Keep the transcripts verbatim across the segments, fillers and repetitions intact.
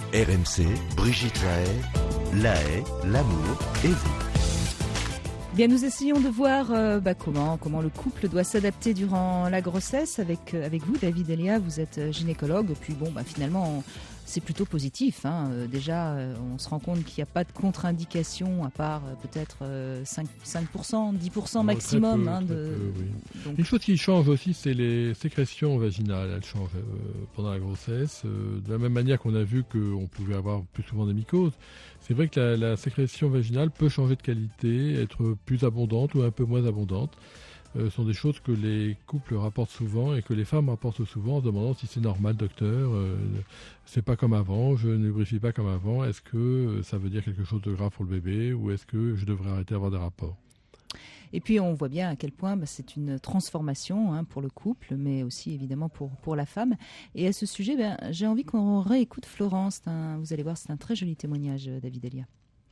R M C, Brigitte Lahaye, Lahaye, l'amour et vous. Bien, nous essayons de voir euh, bah, comment, comment le couple doit s'adapter durant la grossesse. Avec, euh, avec vous, David Elia, vous êtes gynécologue. Puis bon, bah, finalement, on, c'est plutôt positif. Hein. Euh, déjà, euh, on se rend compte qu'il n'y a pas de contre-indication, à part euh, peut-être euh, cinq pour cent, dix pour cent maximum. Peu, hein, de... peu, oui. Donc... Une chose qui change aussi, c'est les sécrétions vaginales. Elles changent euh, pendant la grossesse. Euh, de la même manière qu'on a vu qu'on pouvait avoir plus souvent des mycoses. C'est vrai que la, la sécrétion vaginale peut changer de qualité, être plus abondante ou un peu moins abondante. Ce euh, sont des choses que les couples rapportent souvent et que les femmes rapportent souvent en se demandant si c'est normal, docteur, euh, c'est pas comme avant, je ne lubrifie pas comme avant, est-ce que ça veut dire quelque chose de grave pour le bébé ou est-ce que je devrais arrêter d'avoir des rapports ? Et puis on voit bien à quel point bah, c'est une transformation hein, pour le couple, mais aussi évidemment pour, pour la femme. Et à ce sujet, ben, j'ai envie qu'on réécoute Florence. Un, vous allez voir, c'est un très joli témoignage, David Elia.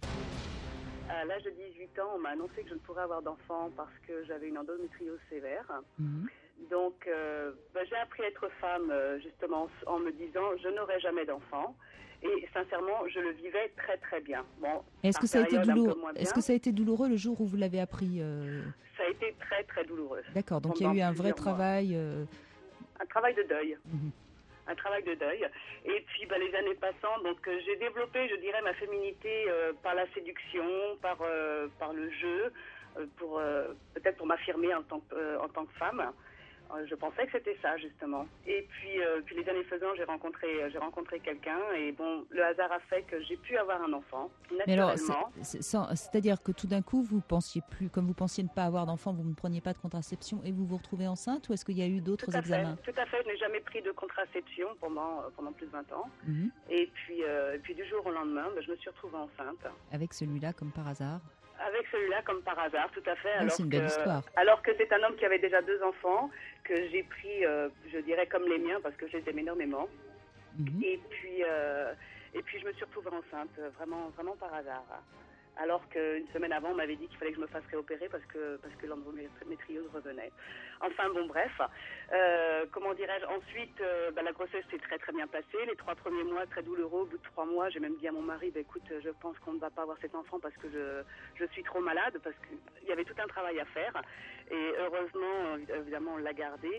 À l'âge de dix-huit ans, on m'a annoncé que je ne pourrais avoir d'enfant parce que j'avais une endométriose sévère. Mmh. Donc euh, ben, j'ai appris à être femme justement en me disant je n'aurai jamais d'enfant. Et sincèrement, je le vivais très très bien. Bon, est-ce que ça a été douloureux Est-ce que ça a été douloureux le jour où vous l'avez appris euh... Ça a été très très douloureux. D'accord, donc il y a eu un vrai travail. Euh... Un travail de deuil. Mm-hmm. Un travail de deuil. Et puis bah, les années passant, donc euh, j'ai développé, je dirais, ma féminité euh, par la séduction, par euh, par le jeu, euh, pour euh, peut-être pour m'affirmer en tant que euh, en tant que femme. Je pensais que c'était ça justement. Et puis, euh, puis les années faisant, j'ai rencontré, j'ai rencontré quelqu'un et bon, le hasard a fait que j'ai pu avoir un enfant naturellement. Mais alors, c'est, c'est, c'est-à-dire que tout d'un coup, vous pensiez plus, comme vous pensiez ne pas avoir d'enfant, vous ne preniez pas de contraception et vous vous retrouvez enceinte ou est-ce qu'il y a eu d'autres tout examens ? fait, Tout à fait. Je n'ai jamais pris de contraception pendant pendant plus de vingt ans. Mm-hmm. Et puis, euh, et puis du jour au lendemain, ben, je me suis retrouvée enceinte. Avec celui-là, comme par hasard ? Avec celui-là, comme par hasard, tout à fait. Oui, alors c'est une que, belle histoire. Alors que c'est un homme qui avait déjà deux enfants, que j'ai pris, euh, je dirais, comme les miens, parce que je les aime énormément. Mm-hmm. Et puis, euh, et puis, je me suis retrouvée enceinte, vraiment, vraiment par hasard. Alors qu'une semaine avant, on m'avait dit qu'il fallait que je me fasse réopérer parce que, parce que l'endométriose revenait. Enfin, bon, bref. Euh, comment dirais-je ? Ensuite, euh, bah, la grossesse s'est très, très bien passée. Les trois premiers mois, très douloureux. Au bout de trois mois, j'ai même dit à mon mari, bah, écoute, je pense qu'on ne va pas avoir cet enfant parce que je, je suis trop malade, parce qu'il y avait tout un travail à faire. Et heureusement, évidemment, on l'a gardé.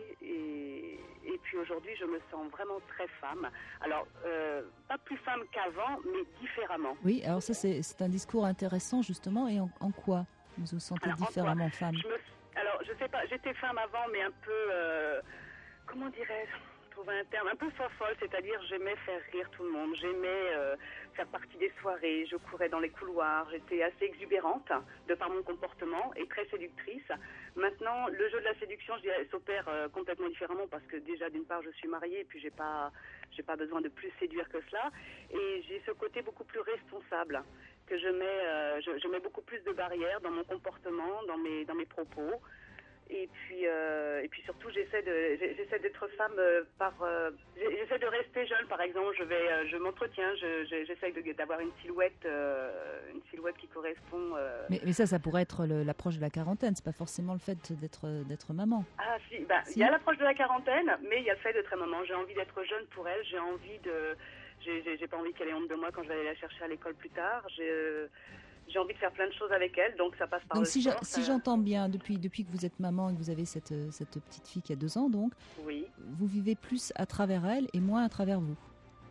Et, et puis aujourd'hui, je me sens vraiment très femme. Alors, euh, pas plus femme qu'avant, mais différemment. Oui, alors ça, c'est, c'est un discours intéressant, justement. Et en, en quoi vous vous sentez alors, différemment femme ? je me, Alors, je sais pas, j'étais femme avant, mais un peu, euh, comment dirais-je ? trouver un terme un peu folle, c'est-à-dire j'aimais faire rire tout le monde, j'aimais euh, faire partie des soirées, je courais dans les couloirs, j'étais assez exubérante de par mon comportement et très séductrice. Maintenant, le jeu de la séduction, je dirais, s'opère euh, complètement différemment parce que déjà d'une part je suis mariée et puis j'ai pas, j'ai pas besoin de plus séduire que cela et j'ai ce côté beaucoup plus responsable que je mets, euh, je, je mets beaucoup plus de barrières dans mon comportement, dans mes, dans mes propos. Et puis, euh, et puis surtout, j'essaie de, j'essaie d'être femme euh, par, euh, j'essaie de rester jeune. Par exemple, je vais, euh, je m'entretiens, je, je, j'essaie de, d'avoir une silhouette, euh, une silhouette qui correspond. Euh... Mais, mais ça, ça pourrait être le, l'approche de la quarantaine. C'est pas forcément le fait d'être, d'être maman. Ah si, bah, si. Il y a l'approche de la quarantaine, mais il y a le fait d'être maman. J'ai envie d'être jeune pour elle. J'ai envie de, j'ai, j'ai, j'ai pas envie qu'elle ait honte de moi quand je vais aller la chercher à l'école plus tard. J'ai euh, J'ai envie de faire plein de choses avec elle, donc ça passe par donc le si sport. Je, si j'entends bien, depuis, depuis que vous êtes maman et que vous avez cette, cette petite fille qui a deux ans, donc, oui. Vous vivez plus à travers elle et moins à travers vous.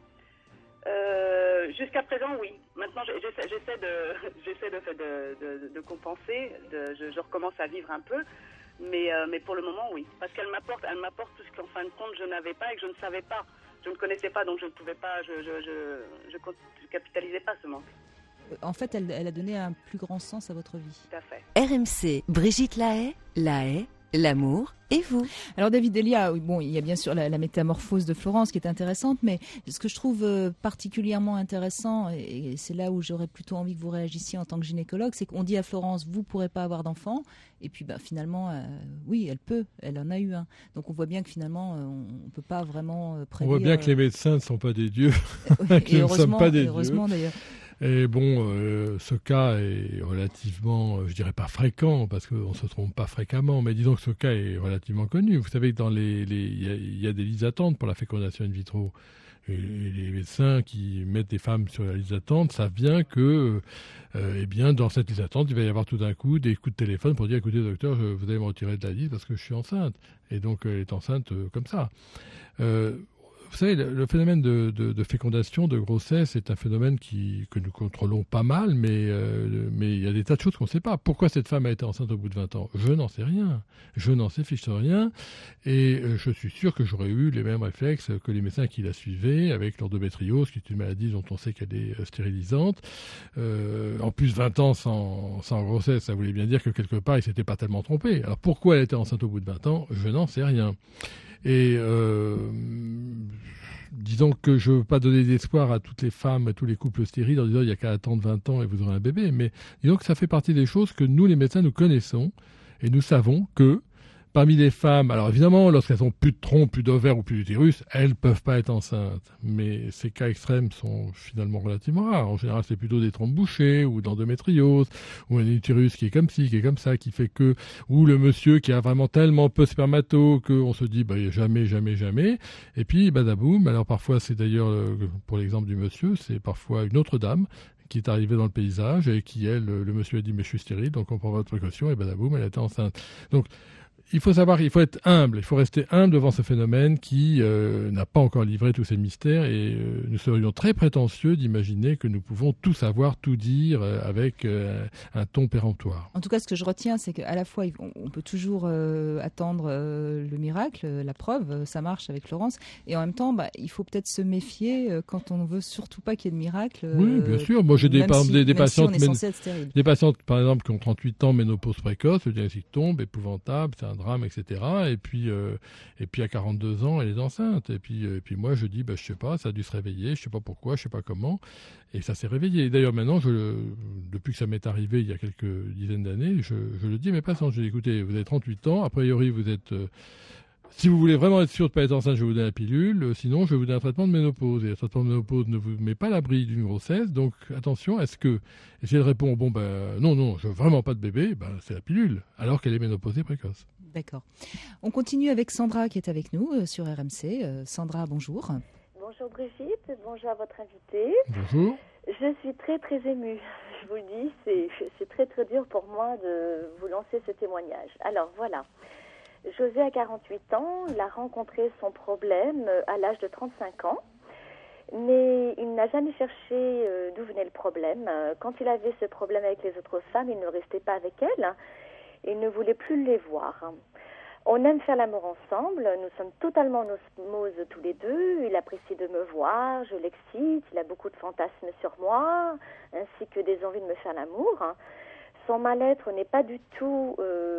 euh, Jusqu'à présent, oui. Maintenant, j'essaie, j'essaie, de, j'essaie de, de, de, de compenser, de, je, je recommence à vivre un peu, mais, euh, mais pour le moment, oui. Parce qu'elle m'apporte, elle m'apporte tout ce qu'en fin de compte, je n'avais pas et que je ne savais pas. Je ne connaissais pas, donc je ne pouvais pas, je je, je, je, je capitalisais pas ce manque. En fait, elle, elle a donné un plus grand sens à votre vie. Tout à fait. R M C, Brigitte Lahaye, Lahaye, l'amour et vous. Alors David Elia, bon, il y a bien sûr la, la métamorphose de Florence qui est intéressante, mais ce que je trouve particulièrement intéressant, et c'est là où j'aurais plutôt envie que vous réagissiez en tant que gynécologue, c'est qu'on dit à Florence, vous ne pourrez pas avoir d'enfant, et puis bah, finalement, euh, oui, elle peut, elle en a eu un. Donc on voit bien que finalement, on ne peut pas vraiment prédire... On voit bien que les médecins ne sont pas des dieux, et que nous ne sommes pas des dieux. Heureusement d'ailleurs. Et bon, euh, ce cas est relativement, je dirais pas fréquent, parce qu'on ne se trompe pas fréquemment, mais disons que ce cas est relativement connu. Vous savez que dans les, les, y a, y a des listes d'attente pour la fécondation in vitro. et les médecins qui mettent des femmes sur la liste d'attente savent bien que, euh, eh bien, dans cette liste d'attente, il va y avoir tout d'un coup des coups de téléphone pour dire, écoutez, docteur, je, vous allez me retirer de la liste parce que je suis enceinte. Et donc, elle est enceinte euh, comme ça. Euh, Vous savez, le, le phénomène de, de, de fécondation, de grossesse, est un phénomène qui, que nous contrôlons pas mal, mais euh, mais il y a des tas de choses qu'on ne sait pas. Pourquoi cette femme a été enceinte au bout de vingt ans ? Je n'en sais rien. Je n'en sais fiche rien. Et euh, je suis sûr que j'aurais eu les mêmes réflexes que les médecins qui la suivaient, avec l'endométriose, qui est une maladie dont on sait qu'elle est stérilisante. Euh, en plus, vingt ans sans, sans grossesse, ça voulait bien dire que quelque part, il ne s'était pas tellement trompé. Alors pourquoi elle était enceinte au bout de vingt ans ? Je n'en sais rien. Et euh, disons que je ne veux pas donner d'espoir à toutes les femmes, à tous les couples stériles en disant il n'y a qu'à attendre vingt ans et vous aurez un bébé. Mais disons que ça fait partie des choses que nous, les médecins, nous connaissons et nous savons que parmi les femmes, alors évidemment, lorsqu'elles ont plus de tronc, plus d'ovaires ou plus d'utérus, elles ne peuvent pas être enceintes. Mais ces cas extrêmes sont finalement relativement rares. En général, c'est plutôt des trompes bouchées ou d'endométriose ou un utérus qui est comme ci, qui est comme ça, qui fait que, ou le monsieur qui a vraiment tellement peu de spermato qu'on se dit, bah, jamais, jamais, jamais. Et puis, badaboum. Alors parfois, c'est d'ailleurs, pour l'exemple du monsieur, c'est parfois une autre dame qui est arrivée dans le paysage et qui, elle, le monsieur a dit, mais je suis stérile, donc on prend votre précaution, et badaboum, elle était enceinte. Donc, il faut savoir, il faut être humble, il faut rester humble devant ce phénomène qui euh, n'a pas encore livré tous ses mystères et euh, nous serions très prétentieux d'imaginer que nous pouvons tout savoir, tout dire euh, avec euh, un ton péremptoire. En tout cas, ce que je retiens, c'est qu'à la fois, on, on peut toujours euh, attendre euh, le miracle, la preuve, euh, ça marche avec Florence, et en même temps, bah, il faut peut-être se méfier euh, quand on ne veut surtout pas qu'il y ait de miracle. Euh, oui, bien sûr. Moi, j'ai des, par, si, des, des patientes, si mén- des patientes, par exemple, qui ont trente-huit ans, ménopause précoce, le diagnostic tombe, épouvantable, c'est un drame, et cetera. Et puis, euh, et puis à quarante-deux ans, elle est enceinte. Et puis, euh, et puis moi, je dis, bah, je sais pas, ça a dû se réveiller, je sais pas pourquoi, je sais pas comment. Et ça s'est réveillé. Et d'ailleurs, maintenant, je, depuis que ça m'est arrivé il y a quelques dizaines d'années, je, je le dis à mes patients. Je dis, écoutez, vous avez trente-huit ans, a priori, vous êtes... Euh, si vous voulez vraiment être sûr de ne pas être enceinte, je vais vous donner la pilule. Sinon, je vais vous donner un traitement de ménopause. Et le traitement de ménopause ne vous met pas à l'abri d'une grossesse. Donc, attention, est-ce que... Et si elle répond, bon, ben non, non, je veux vraiment pas de bébé, ben, c'est la pilule, alors qu'elle est ménopausée précoce. D'accord. On continue avec Sandra qui est avec nous euh, sur R M C. Euh, Sandra, bonjour. Bonjour Brigitte, bonjour à votre invité. Bonjour. Je suis très très émue. Je vous le dis, c'est, c'est très très dur pour moi de vous lancer ce témoignage. Alors voilà. José a quarante-huit ans, il a rencontré son problème à l'âge de trente-cinq ans, mais il n'a jamais cherché euh, d'où venait le problème. Quand il avait ce problème avec les autres femmes, il ne restait pas avec elles, il ne voulait plus les voir. On aime faire l'amour ensemble, nous sommes totalement en osmose tous les deux, il apprécie de me voir, je l'excite, il a beaucoup de fantasmes sur moi, ainsi que des envies de me faire l'amour. Son mal-être n'est pas du tout,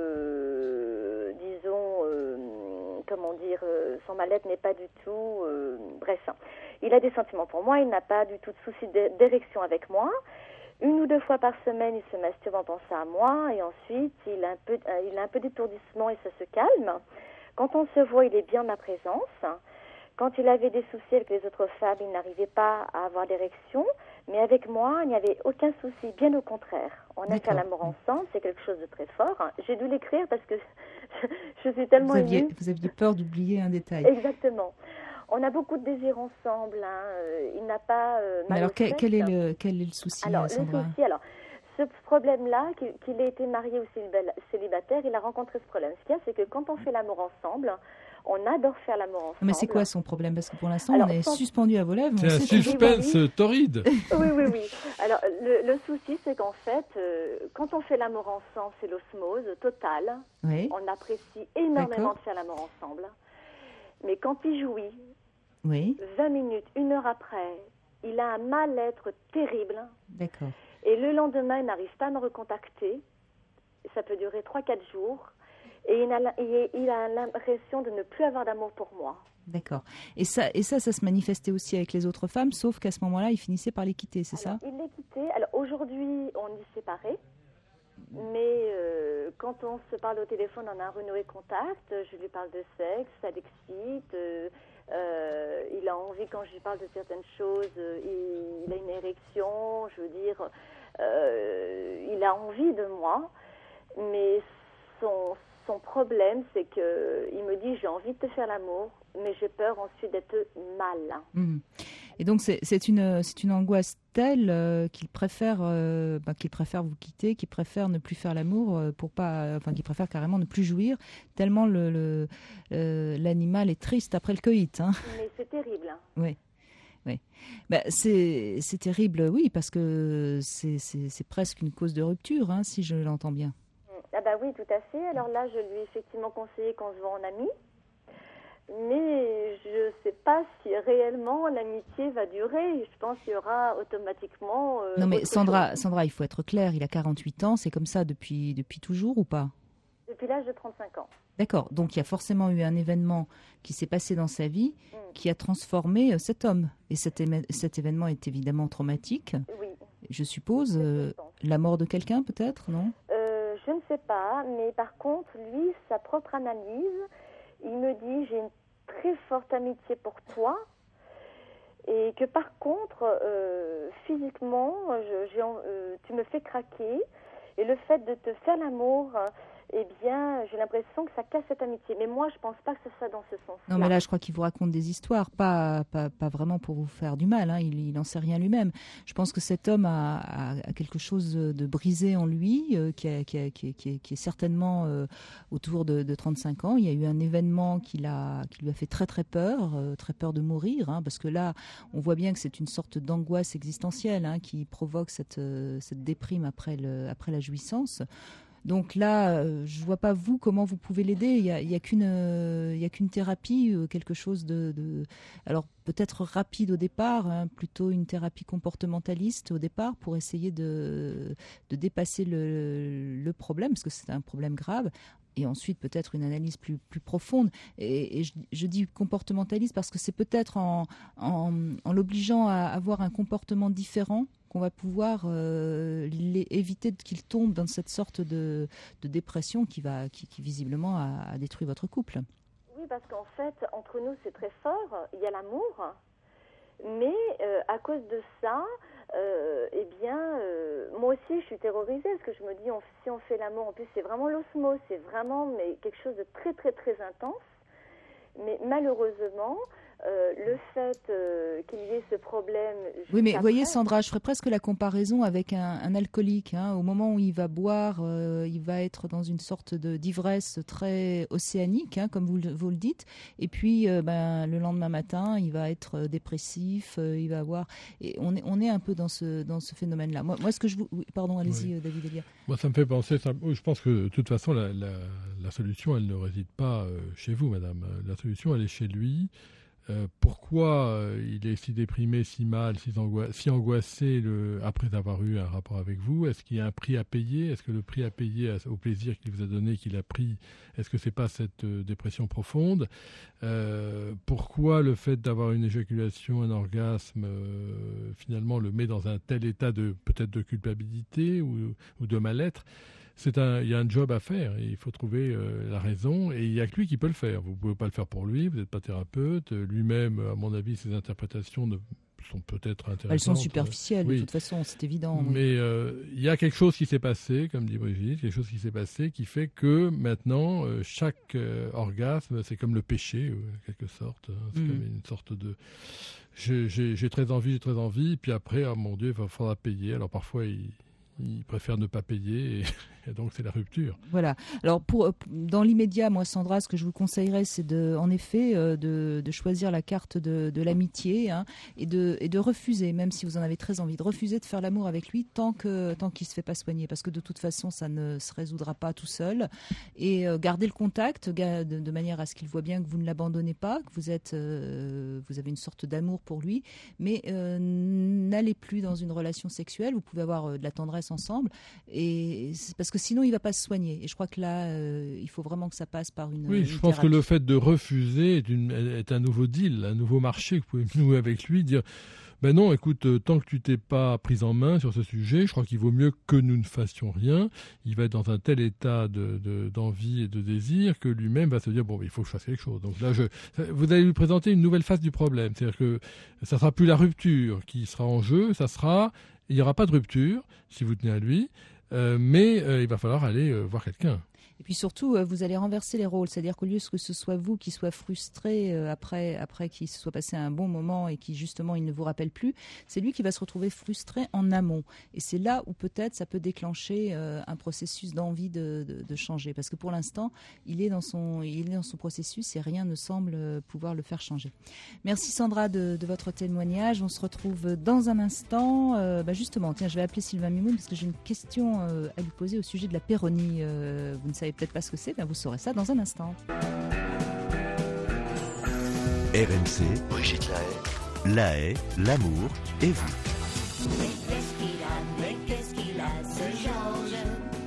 euh, disons, euh, comment dire, euh, son mal-être n'est pas du tout, euh, bref, il a des sentiments pour moi, il n'a pas du tout de souci d'érection avec moi. Une ou deux fois par semaine, il se masturbe en pensant à moi, et ensuite, il a un peu, il a un peu d'étourdissement et ça se calme. Quand on se voit, il est bien en ma présence. Quand il avait des soucis avec les autres femmes, il n'arrivait pas à avoir d'érection. Mais avec moi, il n'y avait aucun souci, bien au contraire. On a fait l'amour ensemble, c'est quelque chose de très fort. J'ai dû l'écrire parce que je, je suis tellement vous aviez, émue. Vous aviez peur d'oublier un détail. Exactement. On a beaucoup de désirs ensemble. Hein. Il n'a pas euh, mal alors, au quel, sexe. quel, est le, quel est le souci, alors, Sandra? le souci, alors, ce problème-là, qu'il, qu'il ait été marié ou célibataire, il a rencontré ce problème. Ce qu'il y a, c'est que quand on fait l'amour ensemble, on adore faire l'amour ensemble. Mais c'est quoi son problème? Parce que pour l'instant, alors, on est son... suspendu à vos lèvres. C'est un suspense oui, oui. torride. Oui, oui, oui. Alors, le, le souci, c'est qu'en fait, euh, quand on fait l'amour ensemble, c'est l'osmose totale. Oui. On apprécie énormément D'accord. de faire l'amour ensemble. Mais quand il jouit, oui. vingt minutes, une heure après, il a un mal-être terrible. D'accord. Et le lendemain, il n'arrive pas à me recontacter. Ça peut durer trois quatre jours. Et il a, il a l'impression de ne plus avoir d'amour pour moi. D'accord. Et ça, et ça, ça se manifestait aussi avec les autres femmes, sauf qu'à ce moment-là, il finissait par les quitter, c'est Alors, ça? Il les quittait. Alors aujourd'hui, on est séparés. Mais euh, quand on se parle au téléphone, on a renoué contact. Je lui parle de sexe, ça l'excite. Euh, euh, il a envie, quand je lui parle de certaines choses, euh, il, il a une érection. Je veux dire, euh, il a envie de moi. Mais son, son problème, c'est qu'il me dit, j'ai envie de te faire l'amour, mais j'ai peur ensuite d'être mal. Mmh. Et donc c'est, c'est, une, c'est une angoisse telle euh, qu'il préfère, euh, bah, qu'il préfère vous quitter, qu'il préfère ne plus faire l'amour, euh, pour pas, enfin qu'il préfère carrément ne plus jouir, tellement le, le, euh, l'animal est triste après le coït. Hein. Mais c'est terrible. Oui. Oui. Bah, c'est, c'est terrible, oui, parce que c'est, c'est, c'est presque une cause de rupture, hein, si je l'entends bien. Ah bah oui, tout à fait. Alors là, je lui ai effectivement conseillé qu'on se voit en ami. Mais je ne sais pas si réellement l'amitié va durer. Je pense qu'il y aura automatiquement... Euh, non mais Sandra, chose. Sandra, il faut être clair, il a quarante-huit ans, c'est comme ça depuis, depuis toujours ou pas ? Depuis l'âge de trente-cinq ans. D'accord, donc il y a forcément eu un événement qui s'est passé dans sa vie mm. qui a transformé euh, cet homme. Et cet, éme- cet événement est évidemment traumatique. Oui. Je suppose, euh, la mort de quelqu'un peut-être, non ? euh, Je ne sais pas, mais par contre, lui, sa propre analyse, il me dit, j'ai une très forte amitié pour toi, et que par contre, euh, physiquement, je, j'ai, euh, tu me fais craquer, et le fait de te faire l'amour, eh bien, j'ai l'impression que ça casse cette amitié. Mais moi, je ne pense pas que ce soit dans ce sens-là. Non, mais là, je crois qu'il vous raconte des histoires, pas, pas, pas vraiment pour vous faire du mal, hein. Il n'en sait rien lui-même. Je pense que cet homme a, a, a quelque chose de brisé en lui, euh, qui, a, qui, a, qui, qui, qui est certainement euh, autour de, de trente-cinq ans. Il y a eu un événement qui, l'a, qui lui a fait très très peur, euh, très peur de mourir, hein, parce que là, on voit bien que c'est une sorte d'angoisse existentielle, hein, qui provoque cette, euh, cette déprime après, le, après la jouissance. Donc là, euh, je ne vois pas vous comment vous pouvez l'aider. Il n'y a, il y a qu'une, euh, il y a qu'une thérapie, euh, quelque chose de, de... Alors peut-être rapide au départ, hein, plutôt une thérapie comportementaliste au départ pour essayer de, de dépasser le, le problème, parce que c'est un problème grave. Et ensuite peut-être une analyse plus, plus profonde. Et, et je, je dis comportementaliste parce que c'est peut-être en, en, en l'obligeant à avoir un comportement différent qu'on va pouvoir euh, éviter qu'il tombe dans cette sorte de, de dépression qui, va, qui, qui visiblement a, a détruit votre couple. Oui, parce qu'en fait, entre nous, c'est très fort. Il y a l'amour. Mais euh, à cause de ça, euh, eh bien, euh, moi aussi, je suis terrorisée parce que je me dis, on, si on fait l'amour, en plus, c'est vraiment l'osmose, c'est vraiment mais, quelque chose de très, très, très intense. Mais malheureusement, euh, le fait euh, qu'il y ait ce problème... Oui, mais vous voyez, après, Sandra, je ferais presque la comparaison avec un, un alcoolique. Hein. Au moment où il va boire, euh, il va être dans une sorte de, d'ivresse très océanique, hein, comme vous, vous le dites. Et puis, euh, ben, le lendemain matin, il va être dépressif, euh, il va avoir... Et on est, on est un peu dans ce, dans ce phénomène-là. Moi, moi, ce que je vous... Pardon, allez-y, oui. David Elia. Moi, ça me fait penser... Ça... Je pense que, de toute façon, la, la, la solution, elle ne réside pas euh, chez vous, madame. La solution, elle est chez lui. Euh, pourquoi euh, il est si déprimé, si mal, si, angoi- si angoissé le, après avoir eu un rapport avec vous? Est-ce qu'il y a un prix à payer? Est-ce que le prix à payer au plaisir qu'il vous a donné, qu'il a pris, est-ce que c'est pas cette euh, dépression profonde? euh, Pourquoi le fait d'avoir une éjaculation, un orgasme, euh, finalement le met dans un tel état de peut-être de culpabilité ou, ou de mal-être? C'est un, il y a un job à faire et il faut trouver euh, la raison et il n'y a que lui qui peut le faire. Vous ne pouvez pas le faire pour lui, vous n'êtes pas thérapeute. Lui-même, à mon avis, ses interprétations ne, sont peut-être intéressantes. Elles sont superficielles, oui. De toute façon, c'est évident. Oui. Mais euh, il y a quelque chose qui s'est passé, comme dit Brigitte, quelque chose qui s'est passé qui fait que maintenant, euh, chaque euh, orgasme, c'est comme le péché, en quelque sorte. Hein, c'est mmh. comme une sorte de... J'ai, j'ai, j'ai très envie, j'ai très envie, puis après, oh mon Dieu, il va falloir payer. Alors parfois, il... Ils préfèrent ne pas payer et, et donc c'est la rupture. Voilà. Alors pour dans l'immédiat, moi Sandra, ce que je vous conseillerais, c'est de, en effet, euh, de, de choisir la carte de, de l'amitié hein, et de et de refuser, même si vous en avez très envie, de refuser de faire l'amour avec lui tant que tant qu'il se fait pas soigner, parce que de toute façon, ça ne se résoudra pas tout seul. Et euh, garder le contact de, de manière à ce qu'il voit bien que vous ne l'abandonnez pas, que vous êtes, euh, vous avez une sorte d'amour pour lui, mais euh, n'allez plus dans une relation sexuelle. Vous pouvez avoir euh, de la tendresse ensemble, et c'est parce que sinon il va pas se soigner. Et je crois que là, euh, il faut vraiment que ça passe par une. Oui, une je pense thérapie. que le fait de refuser est, une, est un nouveau deal, un nouveau marché que vous pouvez nouer avec lui, dire. Ben non, écoute, euh, tant que tu t'es pas prise en main sur ce sujet, je crois qu'il vaut mieux que nous ne fassions rien. Il va être dans un tel état de, de, d'envie et de désir que lui-même va se dire, bon, il faut que je fasse quelque chose. Donc là, je, vous allez lui présenter une nouvelle face du problème. C'est-à-dire que ça sera plus la rupture qui sera en jeu, ça sera, il n'y aura pas de rupture si vous tenez à lui, euh, mais euh, il va falloir aller euh, voir quelqu'un. Et puis surtout, euh, vous allez renverser les rôles, c'est-à-dire qu'au lieu que ce soit vous qui soit frustré euh, après, après qu'il se soit passé un bon moment et qui justement il ne vous rappelle plus, c'est lui qui va se retrouver frustré en amont. Et c'est là où peut-être ça peut déclencher euh, un processus d'envie de, de, de changer, parce que pour l'instant, il est dans son, il est dans son processus et rien ne semble pouvoir le faire changer. Merci Sandra de, de votre témoignage. On se retrouve dans un instant. Euh, bah justement, tiens, je vais appeler Sylvain Mimoun parce que j'ai une question euh, à lui poser au sujet de la péronie. Euh, vous ne savez peut-être pas ce que c'est, ben vous saurez ça dans un instant. R M C, Brigitte Lahaye, Lahaye, l'amour et vous. Mais qu'est-ce qu'il a, mais qu'est-ce qu'il a, ce Georges,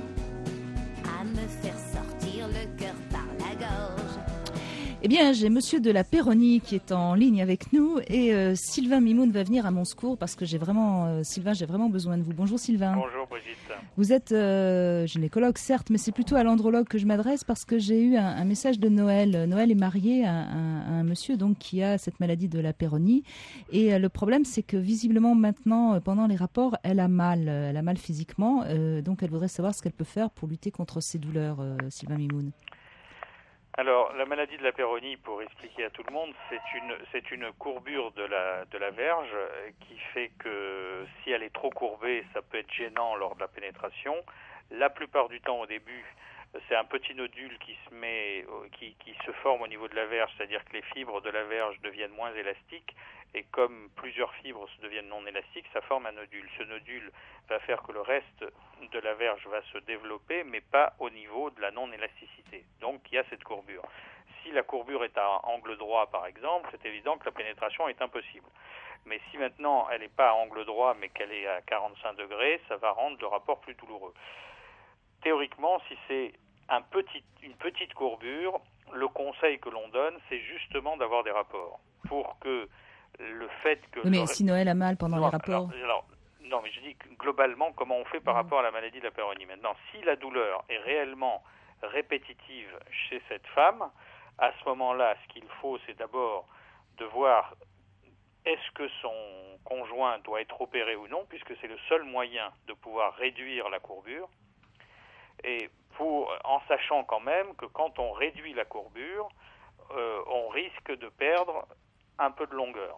à me faire sortir le cœur par la gorge. Eh bien, j'ai Monsieur de la Péronie qui est en ligne avec nous et euh, Sylvain Mimoun va venir à mon secours parce que j'ai vraiment, euh, Sylvain, j'ai vraiment besoin de vous. Bonjour Sylvain. Bonjour Brigitte. Vous êtes euh, gynécologue, certes, mais c'est plutôt à l'andrologue que je m'adresse parce que j'ai eu un, un message de Noël. Noël est marié à, à, à un monsieur donc qui a cette maladie de la Péronie et euh, le problème c'est que visiblement maintenant, euh, pendant les rapports, elle a mal, euh, elle a mal physiquement, euh, donc elle voudrait savoir ce qu'elle peut faire pour lutter contre ces douleurs, euh, Sylvain Mimoun. Alors, la maladie de la Péronie, pour expliquer à tout le monde, c'est une, c'est une courbure de la, de la verge qui fait que si elle est trop courbée, ça peut être gênant lors de la pénétration. La plupart du temps, au début, c'est un petit nodule qui se met, qui, qui se forme au niveau de la verge, c'est-à-dire que les fibres de la verge deviennent moins élastiques et comme plusieurs fibres deviennent non élastiques, ça forme un nodule. Ce nodule va faire que le reste de la verge va se développer, mais pas au niveau de la non-élasticité. Donc, il y a cette courbure. Si la courbure est à angle droit, par exemple, c'est évident que la pénétration est impossible. Mais si maintenant elle n'est pas à angle droit, mais qu'elle est à quarante-cinq degrés, ça va rendre le rapport plus douloureux. Théoriquement, si c'est un petit, une petite courbure, le conseil que l'on donne, c'est justement d'avoir des rapports. Pour que le fait que... Oui, mais le... si Noël a mal pendant non, les rapports... Alors, alors, non, mais je dis que globalement, comment on fait par mmh. rapport à la maladie de la Péronie. Maintenant, si la douleur est réellement répétitive chez cette femme, à ce moment-là, ce qu'il faut, c'est d'abord de voir est-ce que son conjoint doit être opéré ou non, puisque c'est le seul moyen de pouvoir réduire la courbure. Et pour, en sachant quand même que quand on réduit la courbure, euh, on risque de perdre un peu de longueur.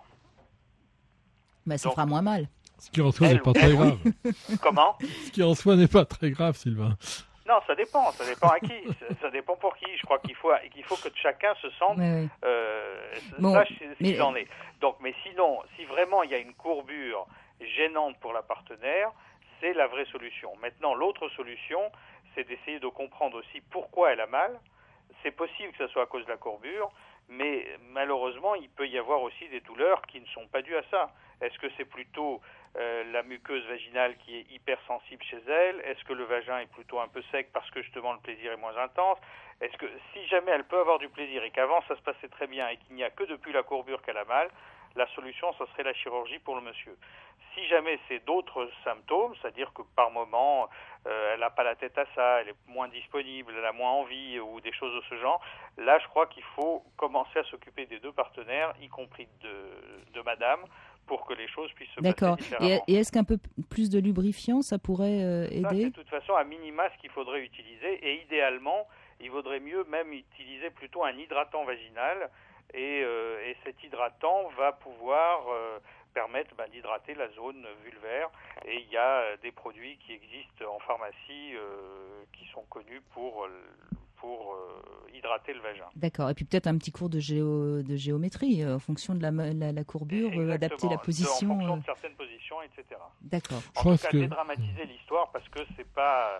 Mais ça Donc, fera moins mal. Ce qui en soi n'est pas très grave. Comment ? Ce qui en soi n'est pas très grave, Sylvain. Non, ça dépend. Ça dépend à qui. ça, ça dépend pour qui. Je crois qu'il faut, qu'il faut que chacun se sente, oui, oui. Euh, bon, sache ce mais... qu'il en est. Donc, mais sinon, si vraiment il y a une courbure gênante pour la partenaire, c'est la vraie solution. Maintenant, l'autre solution, c'est d'essayer de comprendre aussi pourquoi elle a mal. C'est possible que ce soit à cause de la courbure, mais malheureusement, il peut y avoir aussi des douleurs qui ne sont pas dues à ça. Est-ce que c'est plutôt euh, la muqueuse vaginale qui est hypersensible chez elle ? Est-ce que le vagin est plutôt un peu sec parce que justement le plaisir est moins intense ? Est-ce que si jamais elle peut avoir du plaisir et qu'avant ça se passait très bien et qu'il n'y a que depuis la courbure qu'elle a mal, la solution, ce serait la chirurgie pour le monsieur. Si jamais c'est d'autres symptômes, c'est-à-dire que par moment, euh, elle n'a pas la tête à ça, elle est moins disponible, elle a moins envie ou des choses de ce genre, là, je crois qu'il faut commencer à s'occuper des deux partenaires, y compris de, de madame, pour que les choses puissent se D'accord. passer différemment. Et, et est-ce qu'un peu plus de lubrifiant, ça pourrait euh, aider ? Ça, c'est de toute façon à minima ce qu'il faudrait utiliser. Et idéalement, il vaudrait mieux même utiliser plutôt un hydratant vaginal. Et, euh, et cet hydratant va pouvoir euh, permettre bah, d'hydrater la zone vulvaire. Et il y a euh, des produits qui existent en pharmacie euh, qui sont connus pour... pour euh, hydrater le vagin. D'accord. Et puis peut-être un petit cours de, géo, de géométrie euh, en fonction de la, la, la courbure, euh, adapter la position. En fonction euh... de certaines positions, et cetera. D'accord. En tout cas, que... dédramatiser l'histoire parce que c'est pas...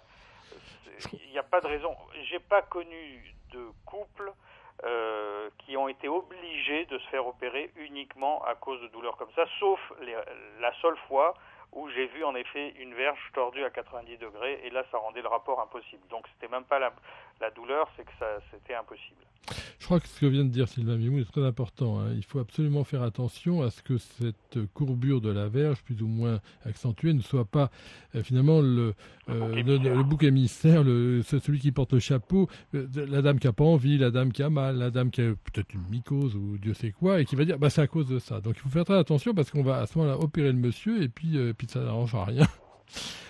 Il n'y a pas de raison. J'ai pas connu de couple euh, qui ont été obligés de se faire opérer uniquement à cause de douleurs comme ça, sauf les, la seule fois où j'ai vu en effet une verge tordue à quatre-vingt-dix degrés, et là ça rendait le rapport impossible. Donc c'était même pas la, la douleur, c'est que ça, c'était impossible. Je crois que ce que vient de dire Sylvain Mimoun est très important. Hein. Il faut absolument faire attention à ce que cette courbure de la verge, plus ou moins accentuée, ne soit pas euh, finalement le, euh, le, le, le bouc émissaire, le, celui qui porte le chapeau, euh, la dame qui n'a pas envie, la dame qui a mal, la dame qui a peut-être une mycose ou Dieu sait quoi, et qui va dire bah, c'est à cause de ça. Donc il faut faire très attention parce qu'on va à ce moment-là opérer le monsieur et puis, euh, puis ça n'arrangera rien.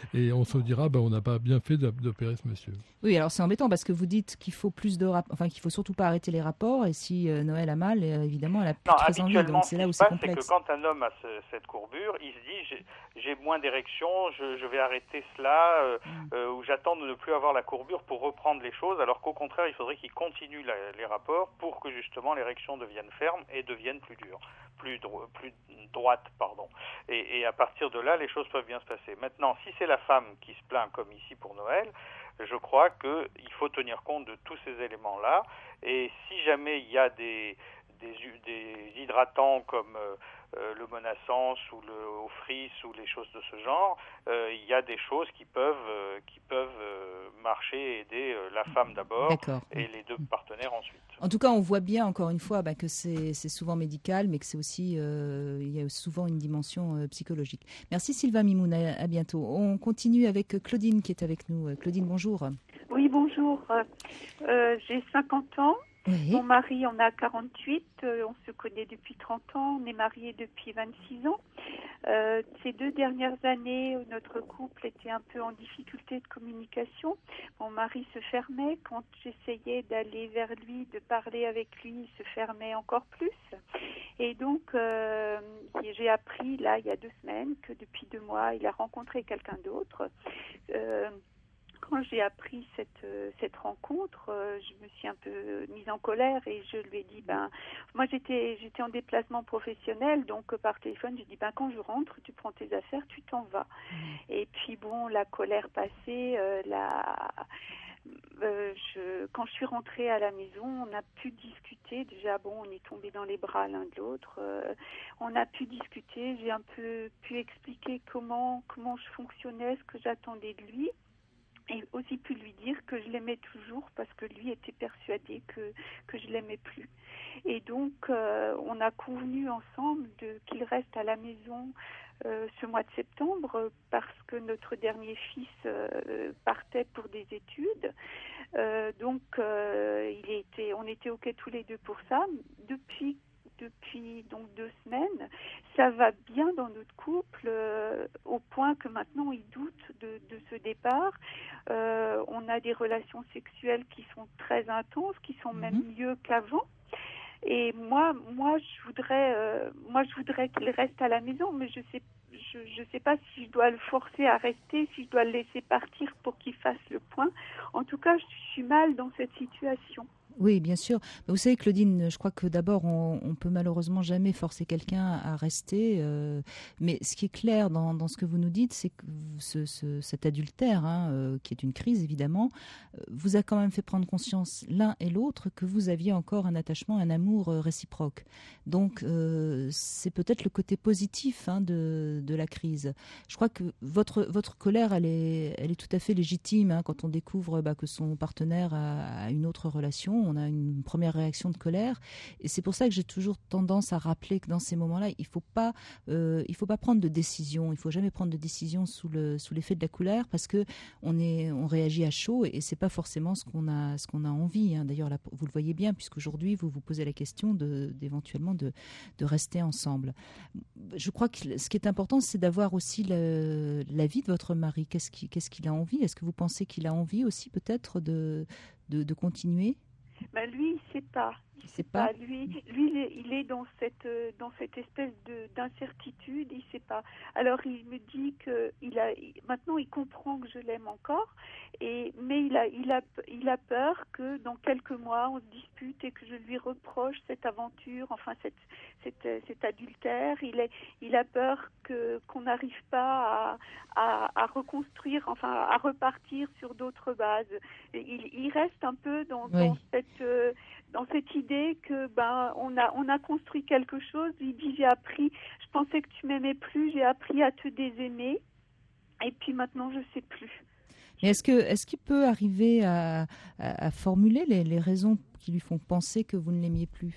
et on se dira, ben, on n'a pas bien fait d'opérer ce monsieur. Oui, alors c'est embêtant parce que vous dites qu'il faut plus de rap- enfin qu'il faut surtout pas arrêter les rapports, et si euh, Noël a mal, euh, évidemment, elle a plus Non, très envie, habituellement, donc ce c'est qui là où se c'est passe, c'est que complexe. quand un homme a ce- cette courbure, il se dit j'ai, j'ai moins d'érection, je, je vais arrêter cela, euh, Mm. euh, ou j'attends de ne plus avoir la courbure pour reprendre les choses, alors qu'au contraire, il faudrait qu'il continue la- les rapports pour que justement l'érection devienne ferme et devienne plus dure, plus, dro- plus droite, pardon. Et, et à partir de là, les choses peuvent bien se passer. Maintenant, si c'est la femme qui se plaint, comme ici pour Noël, je crois qu'il faut tenir compte de tous ces éléments-là. Et si jamais il y a des, des, des hydratants comme euh, euh, le Monasens ou le Ofris ou les choses de ce genre, euh, il y a des choses qui peuvent, euh, qui peuvent euh, marcher et aider euh, la femme d'abord D'accord. et les deux partenaires ensuite. En tout cas, on voit bien, encore une fois, bah, que c'est, c'est souvent médical, mais que c'est aussi, euh, il y a souvent une dimension euh, psychologique. Merci Sylvain Mimoun, à, à bientôt. On continue avec Claudine qui est avec nous. Claudine, bonjour. Oui, bonjour. Euh, j'ai cinquante ans. Oui. Mon mari en a quarante-huit. Euh, on se connaît depuis trente ans. On est mariés depuis vingt-six ans. Euh, ces deux dernières années, notre couple était un peu en difficulté de communication. Mon mari se fermait. Quand j'essayais d'aller vers lui, de parler avec lui, il se fermait encore plus. Et donc, euh, j'ai appris, là, il y a deux semaines, que depuis deux mois, il a rencontré quelqu'un d'autre. Euh, Quand j'ai appris cette, cette rencontre, euh, je me suis un peu mise en colère et je lui ai dit, ben, moi j'étais, j'étais en déplacement professionnel, donc euh, par téléphone, j'ai dit, ben, quand je rentre, tu prends tes affaires, tu t'en vas. Mmh. Et puis bon, la colère passée, euh, la... Euh, je, quand je suis rentrée à la maison, on a pu discuter. Déjà, bon, on est tombés dans les bras l'un de l'autre. Euh, on a pu discuter. J'ai un peu pu expliquer comment, comment je fonctionnais, ce que j'attendais de lui. Et aussi pu lui dire que je l'aimais toujours parce que lui était persuadé que, que je l'aimais plus. Et donc, euh, on a convenu ensemble de, qu'il reste à la maison euh, ce mois de septembre parce que notre dernier fils euh, partait pour des études. Euh, donc, euh, il était, on était OK tous les deux pour ça. Depuis Depuis donc deux semaines, ça va bien dans notre couple euh, au point que maintenant il doute de, de ce départ. Euh, on a des relations sexuelles qui sont très intenses, qui sont même Mm-hmm. mieux qu'avant. Et moi, moi, je voudrais, euh, moi, je voudrais qu'il reste à la maison, mais je sais, je, je sais pas si je dois le forcer à rester, si je dois le laisser partir pour qu'il fasse le point. En tout cas, je suis mal dans cette situation. Oui, bien sûr. Vous savez, Claudine, je crois que d'abord, on, on peut malheureusement jamais forcer quelqu'un à rester. Euh, mais ce qui est clair dans, dans ce que vous nous dites, c'est que ce, ce, cet adultère, hein, euh, qui est une crise évidemment, euh, vous a quand même fait prendre conscience l'un et l'autre que vous aviez encore un attachement, un amour euh, réciproque. Donc, euh, c'est peut-être le côté positif hein, de, de la crise. Je crois que votre, votre colère, elle est, elle est tout à fait légitime hein, quand on découvre bah, que son partenaire a, a une autre relation. On a une première réaction de colère, et c'est pour ça que j'ai toujours tendance à rappeler que dans ces moments-là, il faut pas, euh, il faut pas prendre de décision. Il faut jamais prendre de décision sous le sous l'effet de la colère, parce que on est, on réagit à chaud, et, et c'est pas forcément ce qu'on a, ce qu'on a envie. Hein. D'ailleurs, là, vous le voyez bien, puisqu'aujourd'hui vous vous posez la question de, d'éventuellement de, de rester ensemble. Je crois que ce qui est important, c'est d'avoir aussi le, l'avis de votre mari. Qu'est-ce qu'il, qu'est-ce qu'il a envie? Est-ce que vous pensez qu'il a envie aussi peut-être de, de, de continuer? Ben lui, il ne sait pas. Il sait pas. pas. Lui, lui, il est, il est dans cette dans cette espèce de d'incertitude. Il sait pas. Alors il me dit que il a maintenant il comprend que je l'aime encore, et mais il a il a il a peur que dans quelques mois on se dispute et que je lui reproche cette aventure, enfin cette cette cet adultère. Il est il a peur que qu'on n'arrive pas à, à à reconstruire, enfin à repartir sur d'autres bases. Il il reste un peu dans, oui. dans cette euh, dans cette idée que ben on a on a construit quelque chose. Il dit j'ai appris, je pensais que tu m'aimais plus, j'ai appris à te désaimer, et puis maintenant je sais plus. Mais est-ce que est-ce qu'il peut arriver à, à, à formuler les, les raisons qui lui font penser que vous ne l'aimiez plus?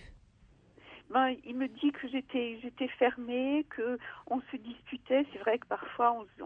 Ben, il me dit que j'étais j'étais fermée, que on se disputait. C'est vrai que parfois on, on se dispute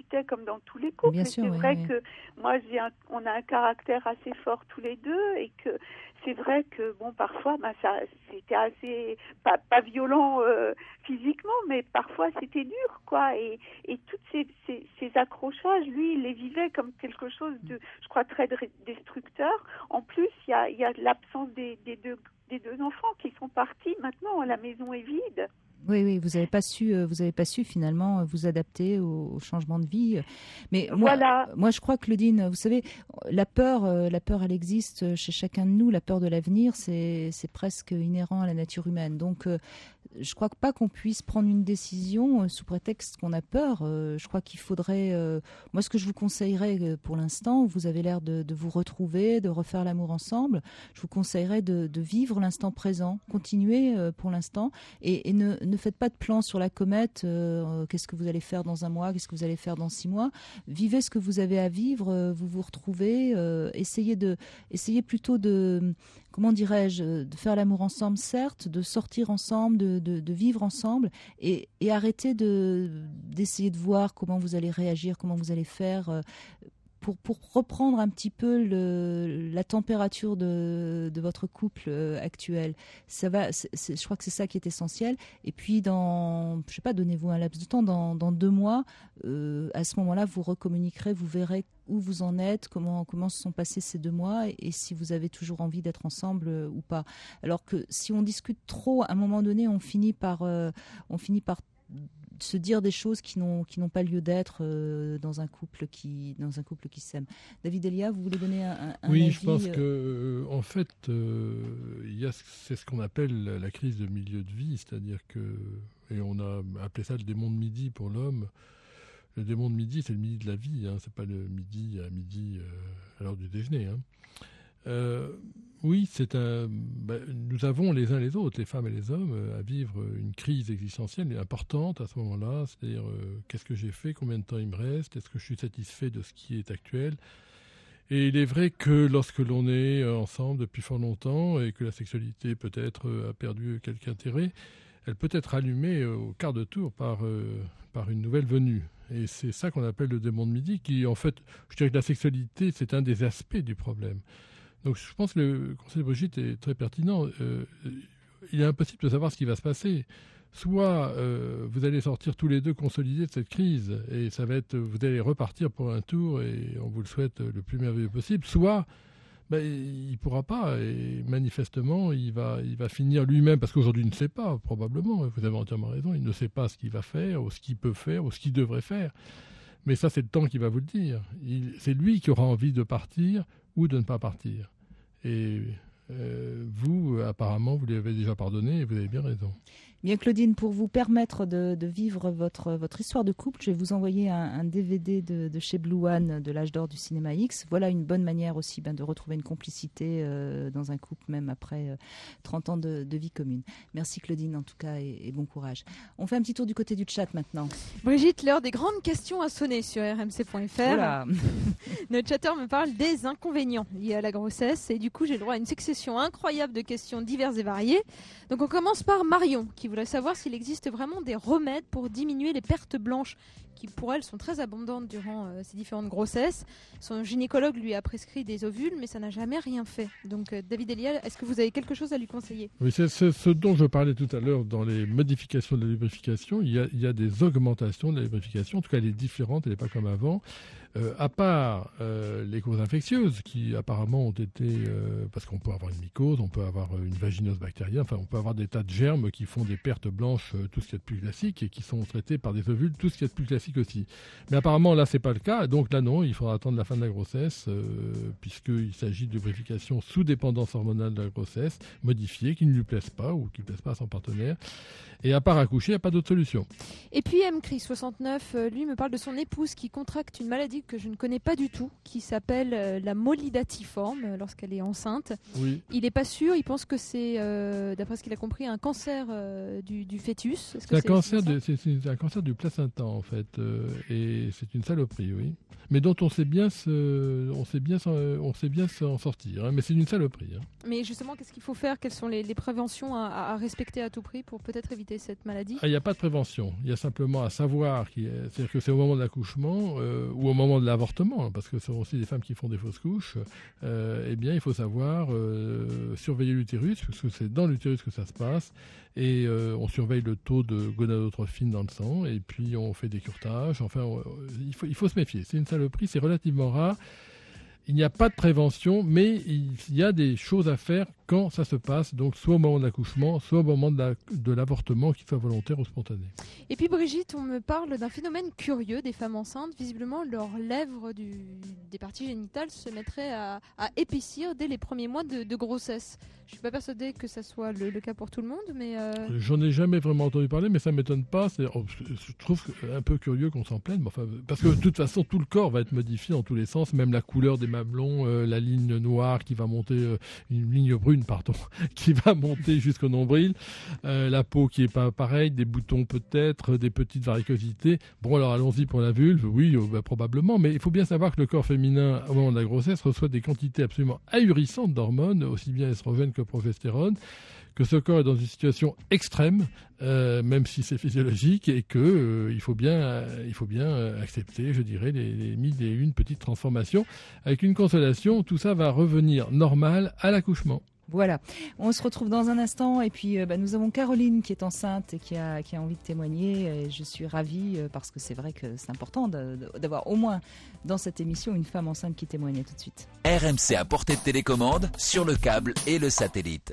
discutait comme dans tous les couples. Bien mais sûr, c'est oui, vrai oui. que moi, j'ai un, on a un caractère assez fort tous les deux et que c'est vrai que bon, parfois, bah, ça, c'était assez pas, pas violent euh, physiquement, mais parfois c'était dur, quoi. Et, et tous ces, ces, ces accrochages, lui, il les vivait comme quelque chose de, je crois, très destructeur. En plus, il y a, il y a l'absence des, des deux des deux enfants qui sont partis. Maintenant, la maison est vide. Oui, oui, vous n'avez pas su, euh, vous avez pas su finalement vous adapter au, au changement de vie. Mais moi, Voilà. moi, je crois, Claudine, vous savez, la peur, euh, la peur, elle existe chez chacun de nous. La peur de l'avenir, c'est, c'est presque inhérent à la nature humaine. Donc, euh, je crois pas qu'on puisse prendre une décision euh, sous prétexte qu'on a peur. Euh, je crois qu'il faudrait, euh, moi, ce que je vous conseillerais euh, pour l'instant, vous avez l'air de, de vous retrouver, de refaire l'amour ensemble. Je vous conseillerais de, de vivre l'instant présent, continuer euh, pour l'instant, et, et ne ne faites pas de plan sur la comète, euh, qu'est-ce que vous allez faire dans un mois, qu'est-ce que vous allez faire dans six mois. Vivez ce que vous avez à vivre, euh, vous vous retrouvez, euh, essayez, de, essayez plutôt de, comment dirais-je, de faire l'amour ensemble, certes, de sortir ensemble, de, de, de vivre ensemble, et, et arrêtez de, d'essayer de voir comment vous allez réagir, comment vous allez faire. Euh, Pour, pour reprendre un petit peu le, la température de, de votre couple euh, actuel. Ça va, c'est, c'est, je crois que c'est ça qui est essentiel. Et puis, dans, je sais pas, donnez-vous un laps de temps, dans, dans deux mois, euh, à ce moment-là, vous recommuniquerez, vous verrez où vous en êtes, comment, comment se sont passés ces deux mois, et, et si vous avez toujours envie d'être ensemble euh, ou pas. Alors que si on discute trop, à un moment donné, on finit par, euh, on finit par se dire des choses qui n'ont qui n'ont pas lieu d'être euh, dans un couple qui dans un couple qui s'aime. David Elia, vous voulez donner un, un oui, avis? je pense que euh, en fait, euh, il y a c'est ce qu'on appelle la crise de milieu de vie, c'est-à-dire que et on a appelé ça le démon de midi pour l'homme. Le démon de midi, c'est le midi de la vie, hein, c'est pas le midi à midi euh, à l'heure du déjeuner. Hein. Euh, oui, c'est un. Ben, nous avons les uns les autres, les femmes et les hommes, à vivre une crise existentielle importante à ce moment-là. C'est-à-dire, euh, qu'est-ce que j'ai fait, combien de temps il me reste, est-ce que je suis satisfait de ce qui est actuel. Et il est vrai que lorsque l'on est ensemble depuis fort longtemps et que la sexualité peut-être a perdu quelque intérêt, elle peut être allumée au quart de tour par euh, par une nouvelle venue. Et c'est ça qu'on appelle le démon de midi, qui en fait, je dirais que la sexualité, c'est un des aspects du problème. Donc je pense que le conseil de Brigitte est très pertinent. Euh, il est impossible de savoir ce qui va se passer. Soit euh, vous allez sortir tous les deux consolidés de cette crise et ça va être, vous allez repartir pour un tour et on vous le souhaite le plus merveilleux possible. Soit ben, il ne pourra pas et manifestement il va, il va finir lui-même, parce qu'aujourd'hui il ne sait pas probablement, vous avez entièrement raison, il ne sait pas ce qu'il va faire ou ce qu'il peut faire ou ce qu'il devrait faire. Mais ça c'est le temps qui va vous le dire. Il, c'est lui qui aura envie de partir ou de ne pas partir. Et euh, vous, apparemment, vous lui avez déjà pardonné et vous avez bien raison. Bien, Claudine, pour vous permettre de, de vivre votre, votre histoire de couple, je vais vous envoyer un, un D V D de, de chez Blue One, de l'âge d'or du cinéma X. Voilà une bonne manière aussi ben, de retrouver une complicité euh, dans un couple, même après euh, trente ans de, de vie commune. Merci Claudine, en tout cas, et, et bon courage. On fait un petit tour du côté du chat maintenant. Brigitte, l'heure des grandes questions a sonné sur R M C point F R. Voilà. Notre chatter me parle des inconvénients liés à la grossesse et du coup j'ai le droit à une succession incroyable de questions diverses et variées. Donc on commence par Marion qui voudrait savoir s'il existe vraiment des remèdes pour diminuer les pertes blanches qui pour elle sont très abondantes durant euh, ces différentes grossesses. Son gynécologue lui a prescrit des ovules mais ça n'a jamais rien fait. Donc euh, David Elia, est-ce que vous avez quelque chose à lui conseiller? Oui, c'est, c'est ce dont je parlais tout à l'heure dans les modifications de la lubrification. Il y a, il y a des augmentations de la lubrification, en tout cas elle est différente, elle n'est pas comme avant. Euh, à part euh, les causes infectieuses qui apparemment ont été, euh, parce qu'on peut avoir une mycose, on peut avoir une vaginose bactérienne, enfin on peut avoir des tas de germes qui font des pertes blanches, euh, tout ce qui est de plus classique, et qui sont traités par des ovules, tout ce qui est de plus classique aussi. Mais apparemment là c'est pas le cas, donc là non, il faudra attendre la fin de la grossesse, euh, puisqu'il s'agit de lubrification sous dépendance hormonale de la grossesse, modifiée, qui ne lui plaise pas ou qui ne plaise pas à son partenaire. Et à part accoucher, il n'y a pas d'autre solution. Et puis M. Chris soixante-neuf, euh, lui me parle de son épouse qui contracte une maladie maladie que je ne connais pas du tout, qui s'appelle euh, la molydatiforme euh, lorsqu'elle est enceinte. Oui. Il n'est pas sûr, il pense que c'est, euh, d'après ce qu'il a compris, un cancer euh, du, du fœtus. Est-ce que C'est un, c'est- cancer c'est ça de- c'est- c'est un cancer du placenta, en fait, euh, et c'est une saloperie, oui. Mais dont on sait bien se, on sait bien s'en, on sait bien s'en sortir, hein, mais c'est une saloperie. Hein. Mais justement, qu'est-ce qu'il faut faire? Quelles sont les, les préventions à, à respecter à tout prix pour peut-être éviter cette maladie? Ah, il n'y a pas de prévention, il y a simplement à savoir, qu'il y a- c'est-à-dire que c'est au moment de l'accouchement euh, ou au moment de l'avortement, hein, parce que ce sont aussi des femmes qui font des fausses couches, euh, eh bien il faut savoir euh, surveiller l'utérus, parce que c'est dans l'utérus que ça se passe, et euh, on surveille le taux de gonadotrophine dans le sang, et puis on fait des curetages, enfin on- il, faut, il faut se méfier, c'est une saloperie, c'est relativement rare. Il n'y a pas de prévention, mais il y a des choses à faire quand ça se passe, donc soit au moment de l'accouchement, soit au moment de, la- de l'avortement, qu'il soit volontaire ou spontané. Et puis Brigitte, on me parle d'un phénomène curieux des femmes enceintes. Visiblement, leurs lèvres du, des parties génitales se mettraient à, à épaissir dès les premiers mois de, de grossesse. Je suis pas persuadée que ça soit le, le cas pour tout le monde, mais euh, J'en ai jamais vraiment entendu parler, mais ça m'étonne pas. C'est, oh, je je trouve un peu curieux qu'on s'en plaigne, mais enfin, parce que de toute façon, tout le corps va être modifié dans tous les sens, même la couleur des mamelons, euh, la ligne noire qui va monter, euh, une ligne brune, pardon, qui va monter jusqu'au nombril, euh, la peau qui est pas pareille, des boutons peut-être, des petites varicosités. Bon, alors allons-y pour la vulve, oui, euh, bah, probablement, mais il faut bien savoir que le corps féminin, au moment de la grossesse, reçoit des quantités absolument ahurissantes d'hormones, aussi bien estrogènes que progestérone, que ce corps est dans une situation extrême, euh, même si c'est physiologique, et que euh, il faut bien, euh, il faut bien euh, accepter, je dirais, les, les mille et une petites transformations. Avec une consolation, tout ça va revenir normal à l'accouchement. Voilà, on se retrouve dans un instant et puis euh, bah, nous avons Caroline qui est enceinte et qui a, qui a envie de témoigner et je suis ravie euh, parce que c'est vrai que c'est important de- de- d'avoir au moins dans cette émission une femme enceinte qui témoigne. À tout de suite. R M C à portée de télécommande sur le câble et le satellite.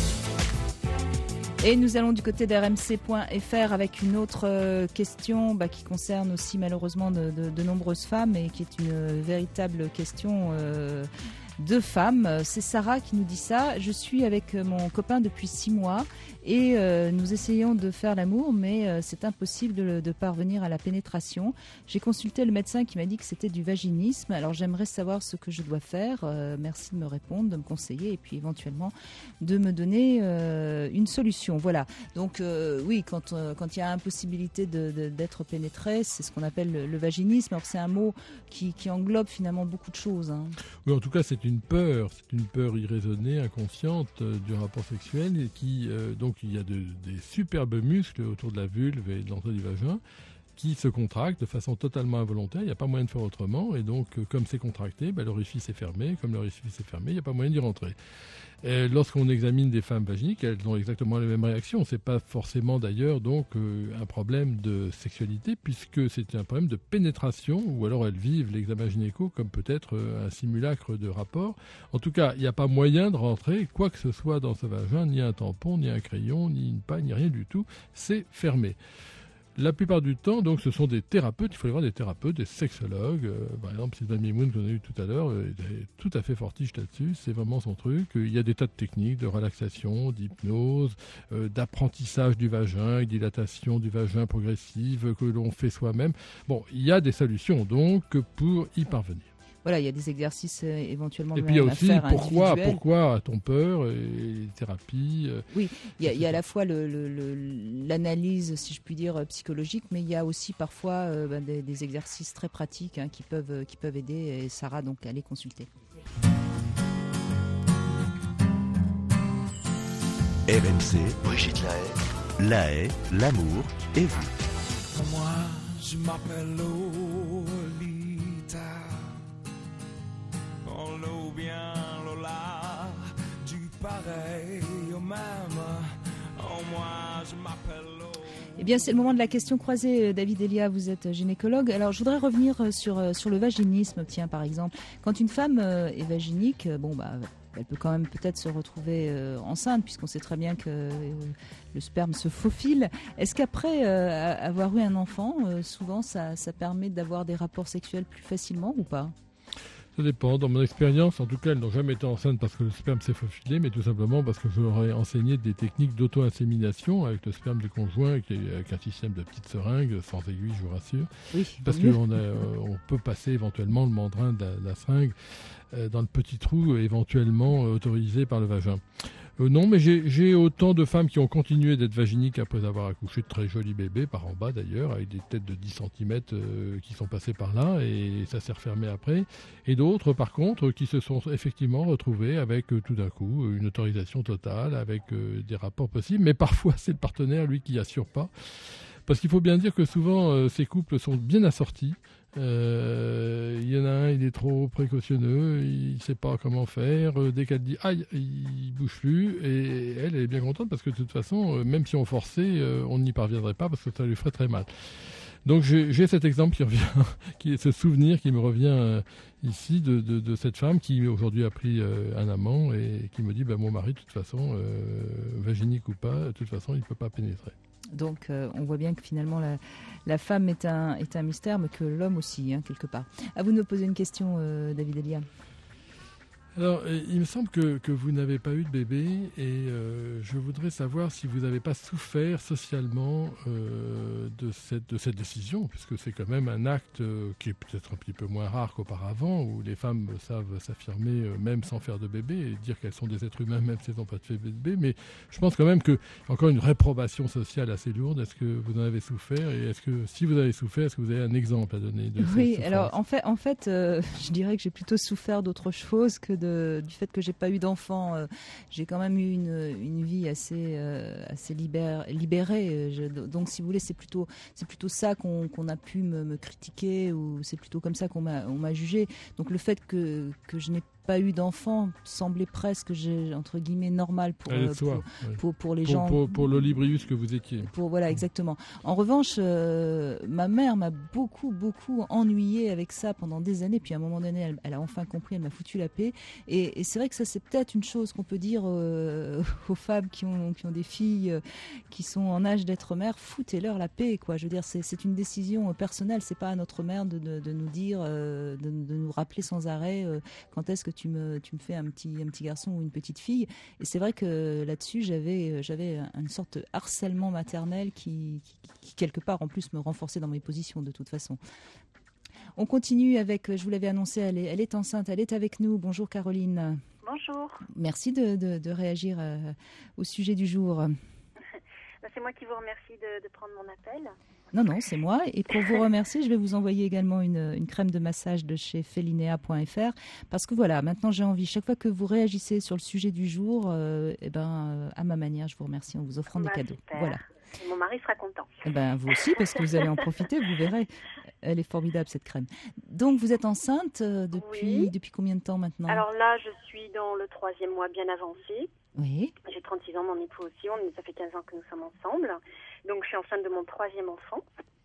Et nous allons du côté d'R M C point F R avec une autre euh, question bah, qui concerne aussi malheureusement de, de- de nombreuses femmes et qui est une euh, véritable question euh, de femmes. C'est Sarah qui nous dit ça. Je suis avec euh, mon copain depuis six mois et euh, nous essayons de faire l'amour, mais euh, c'est impossible de, de parvenir à la pénétration. J'ai consulté le médecin qui m'a dit que c'était du vaginisme. Alors j'aimerais savoir ce que je dois faire. Euh, merci de me répondre, de me conseiller et puis éventuellement de me donner euh, une solution. Voilà. Donc euh, oui, quand euh, quand il y a impossibilité de, de- d'être pénétré, c'est ce qu'on appelle le, le vaginisme. Alors c'est un mot qui, qui englobe finalement beaucoup de choses. Hein. Oui, en tout cas, c'est une peur, c'est une peur irraisonnée, inconsciente euh, du rapport sexuel, et qui, euh, donc, il y a de- des superbes muscles autour de la vulve et de l'entrée du vagin qui se contractent de façon totalement involontaire. Il n'y a pas moyen de faire autrement, et donc, euh, comme c'est contracté, bah, l'orifice est fermé. Comme l'orifice est fermé, il n'y a pas moyen d'y rentrer. Et lorsqu'on examine des femmes vaginiques, elles ont exactement les mêmes réactions. C'est pas forcément d'ailleurs donc euh, un problème de sexualité, puisque c'est un problème de pénétration, ou alors elles vivent l'examen gynéco comme peut-être euh, un simulacre de rapport. En tout cas, il n'y a pas moyen de rentrer quoi que ce soit dans ce vagin, ni un tampon, ni un crayon, ni une paille, ni rien du tout. C'est fermé. La plupart du temps, donc, ce sont des thérapeutes. Il faut aller voir des thérapeutes, des sexologues. Euh, par exemple, Sylvain Mimoun, qu'on a eu tout à l'heure, euh, il est tout à fait fortiche là-dessus. C'est vraiment son truc. Il y a des tas de techniques de relaxation, d'hypnose, euh, d'apprentissage du vagin, dilatation du vagin progressive que l'on fait soi-même. Bon, il y a des solutions, donc, pour y parvenir. Voilà, il y a des exercices euh, éventuellement Et puis, il y a même à aussi faire pourquoi, individuels. pourquoi a-t-on peur, et les thérapies. euh, Oui, il y a, il y a à la fois le- le- le- l'analyse, si je puis dire, euh, psychologique, mais il y a aussi parfois euh, ben, des, des exercices très pratiques hein, qui peuvent euh, qui peuvent aider. Et Sarah, donc, allez consulter. R M C, Brigitte Lahaye, Lahaye, l'amour et vous. Moi, je m'appelle Lolita. On loue bien Lola, du pareil au même. Oh, moi, je m'appelle Lola. Eh bien, c'est le moment de la question croisée. David Elia, vous êtes gynécologue. Alors, je voudrais revenir sur, sur le vaginisme. Tiens, par exemple, quand une femme euh, est vaginique, euh, bon, bah, elle peut quand même peut-être se retrouver euh, enceinte, puisqu'on sait très bien que euh, le sperme se faufile. Est-ce qu'après euh, avoir eu un enfant, euh, souvent, ça, ça permet d'avoir des rapports sexuels plus facilement ou pas ? Ça dépend. Dans mon expérience, en tout cas, elles n'ont jamais été enceintes parce que le sperme s'est faufilé, mais tout simplement parce que je leur ai enseigné des techniques d'auto-insémination avec le sperme du conjoint, qui est, avec un système de petites seringues, sans aiguille, je vous rassure. Oui, parce qu'on euh, on peut passer éventuellement le mandrin de la, de la seringue euh, dans le petit trou, euh, éventuellement euh, autorisé par le vagin. Euh, non, mais j'ai, j'ai autant de femmes qui ont continué d'être vaginiques après avoir accouché de très jolis bébés, par en bas d'ailleurs, avec des têtes de dix centimètres euh, qui sont passées par là, et ça s'est refermé après. Et d'autres, par contre, qui se sont effectivement retrouvées avec euh, tout d'un coup une autorisation totale, avec euh, des rapports possibles, mais parfois c'est le partenaire, lui, qui assure pas. Parce qu'il faut bien dire que souvent, euh, ces couples sont bien assortis. Euh, il y en a un, il est trop précautionneux, il ne sait pas comment faire. Euh, dès qu'elle dit aïe, il bouge plus. Et elle, elle est bien contente parce que de toute façon, euh, même si on forçait, euh, on n'y parviendrait pas parce que ça lui ferait très mal. Donc j'ai, j'ai cet exemple qui revient, qui est ce souvenir qui me revient euh, ici de, de, de cette femme qui aujourd'hui a pris euh, un amant et qui me dit bah, mon mari, de toute façon, euh, vaginique ou pas, de toute façon, il ne peut pas pénétrer. Donc euh, on voit bien que finalement la, la femme est un, est un mystère, mais que l'homme aussi, hein, quelque part. À vous de me poser une question, euh, David Elia. Alors, il me semble que, que vous n'avez pas eu de bébé et euh, je voudrais savoir si vous n'avez pas souffert socialement euh, de, cette, de cette décision, puisque c'est quand même un acte euh, qui est peut-être un petit peu moins rare qu'auparavant, où les femmes savent s'affirmer euh, même sans faire de bébé et dire qu'elles sont des êtres humains même si elles n'ont pas fait de bébé. Mais je pense quand même qu'il y a encore une réprobation sociale assez lourde. Est-ce que vous en avez souffert et est-ce que, si vous avez souffert, est-ce que vous avez un exemple à donner de Oui, cette alors en fait, en fait euh, je dirais que j'ai plutôt souffert d'autre chose que de du fait que j'ai pas eu d'enfant. Euh, j'ai quand même eu une, une vie assez, euh, assez libère, libérée. Je, donc, si vous voulez, c'est plutôt, c'est plutôt ça qu'on, qu'on a pu me, me critiquer ou c'est plutôt comme ça qu'on m'a, on m'a jugé. Donc, le fait que, que je n'ai pas eu d'enfant semblait presque, j'ai, entre guillemets, normal pour, euh, soi, pour, oui. pour, pour les pour, gens. Pour, pour l'olibrius que vous étiez. Pour, voilà, exactement. En revanche, euh, ma mère m'a beaucoup, beaucoup ennuyée avec ça pendant des années. Puis à un moment donné, elle, elle a enfin compris, elle m'a foutu la paix. Et, et c'est vrai que ça, c'est peut-être une chose qu'on peut dire euh, aux femmes qui ont, qui ont des filles euh, qui sont en âge d'être mères, foutez-leur la paix, quoi. Je veux dire, c'est, c'est une décision personnelle. C'est pas à notre mère de, de, de nous dire, euh, de, de nous rappeler sans arrêt euh, quand est-ce que tu me, tu me fais un petit, un petit garçon ou une petite fille. Et c'est vrai que là-dessus, j'avais, j'avais une sorte de harcèlement maternel qui, qui, qui, quelque part, en plus, me renforçait dans mes positions, de toute façon. On continue avec, je vous l'avais annoncé, elle est, elle est enceinte, elle est avec nous. Bonjour Caroline. Bonjour. Merci de, de, de réagir euh, au sujet du jour. C'est moi qui vous remercie de, de prendre mon appel. Non, non, c'est moi. Et pour vous remercier, je vais vous envoyer également une, une crème de massage de chez felinea point f r. Parce que voilà, maintenant j'ai envie, chaque fois que vous réagissez sur le sujet du jour, euh, eh ben, euh, à ma manière, je vous remercie en vous offrant bah, des cadeaux. Super. Voilà. Mon mari sera content. Eh ben, vous aussi, parce que vous allez en profiter, vous verrez. Elle est formidable, cette crème. Donc, vous êtes enceinte euh, depuis, oui. depuis combien de temps maintenant ? Alors là, je suis dans le troisième mois bien avancé. Oui. J'ai trente-six ans, mon époux aussi. On, ça fait quinze ans que nous sommes ensemble. Donc, je suis enceinte de mon troisième enfant.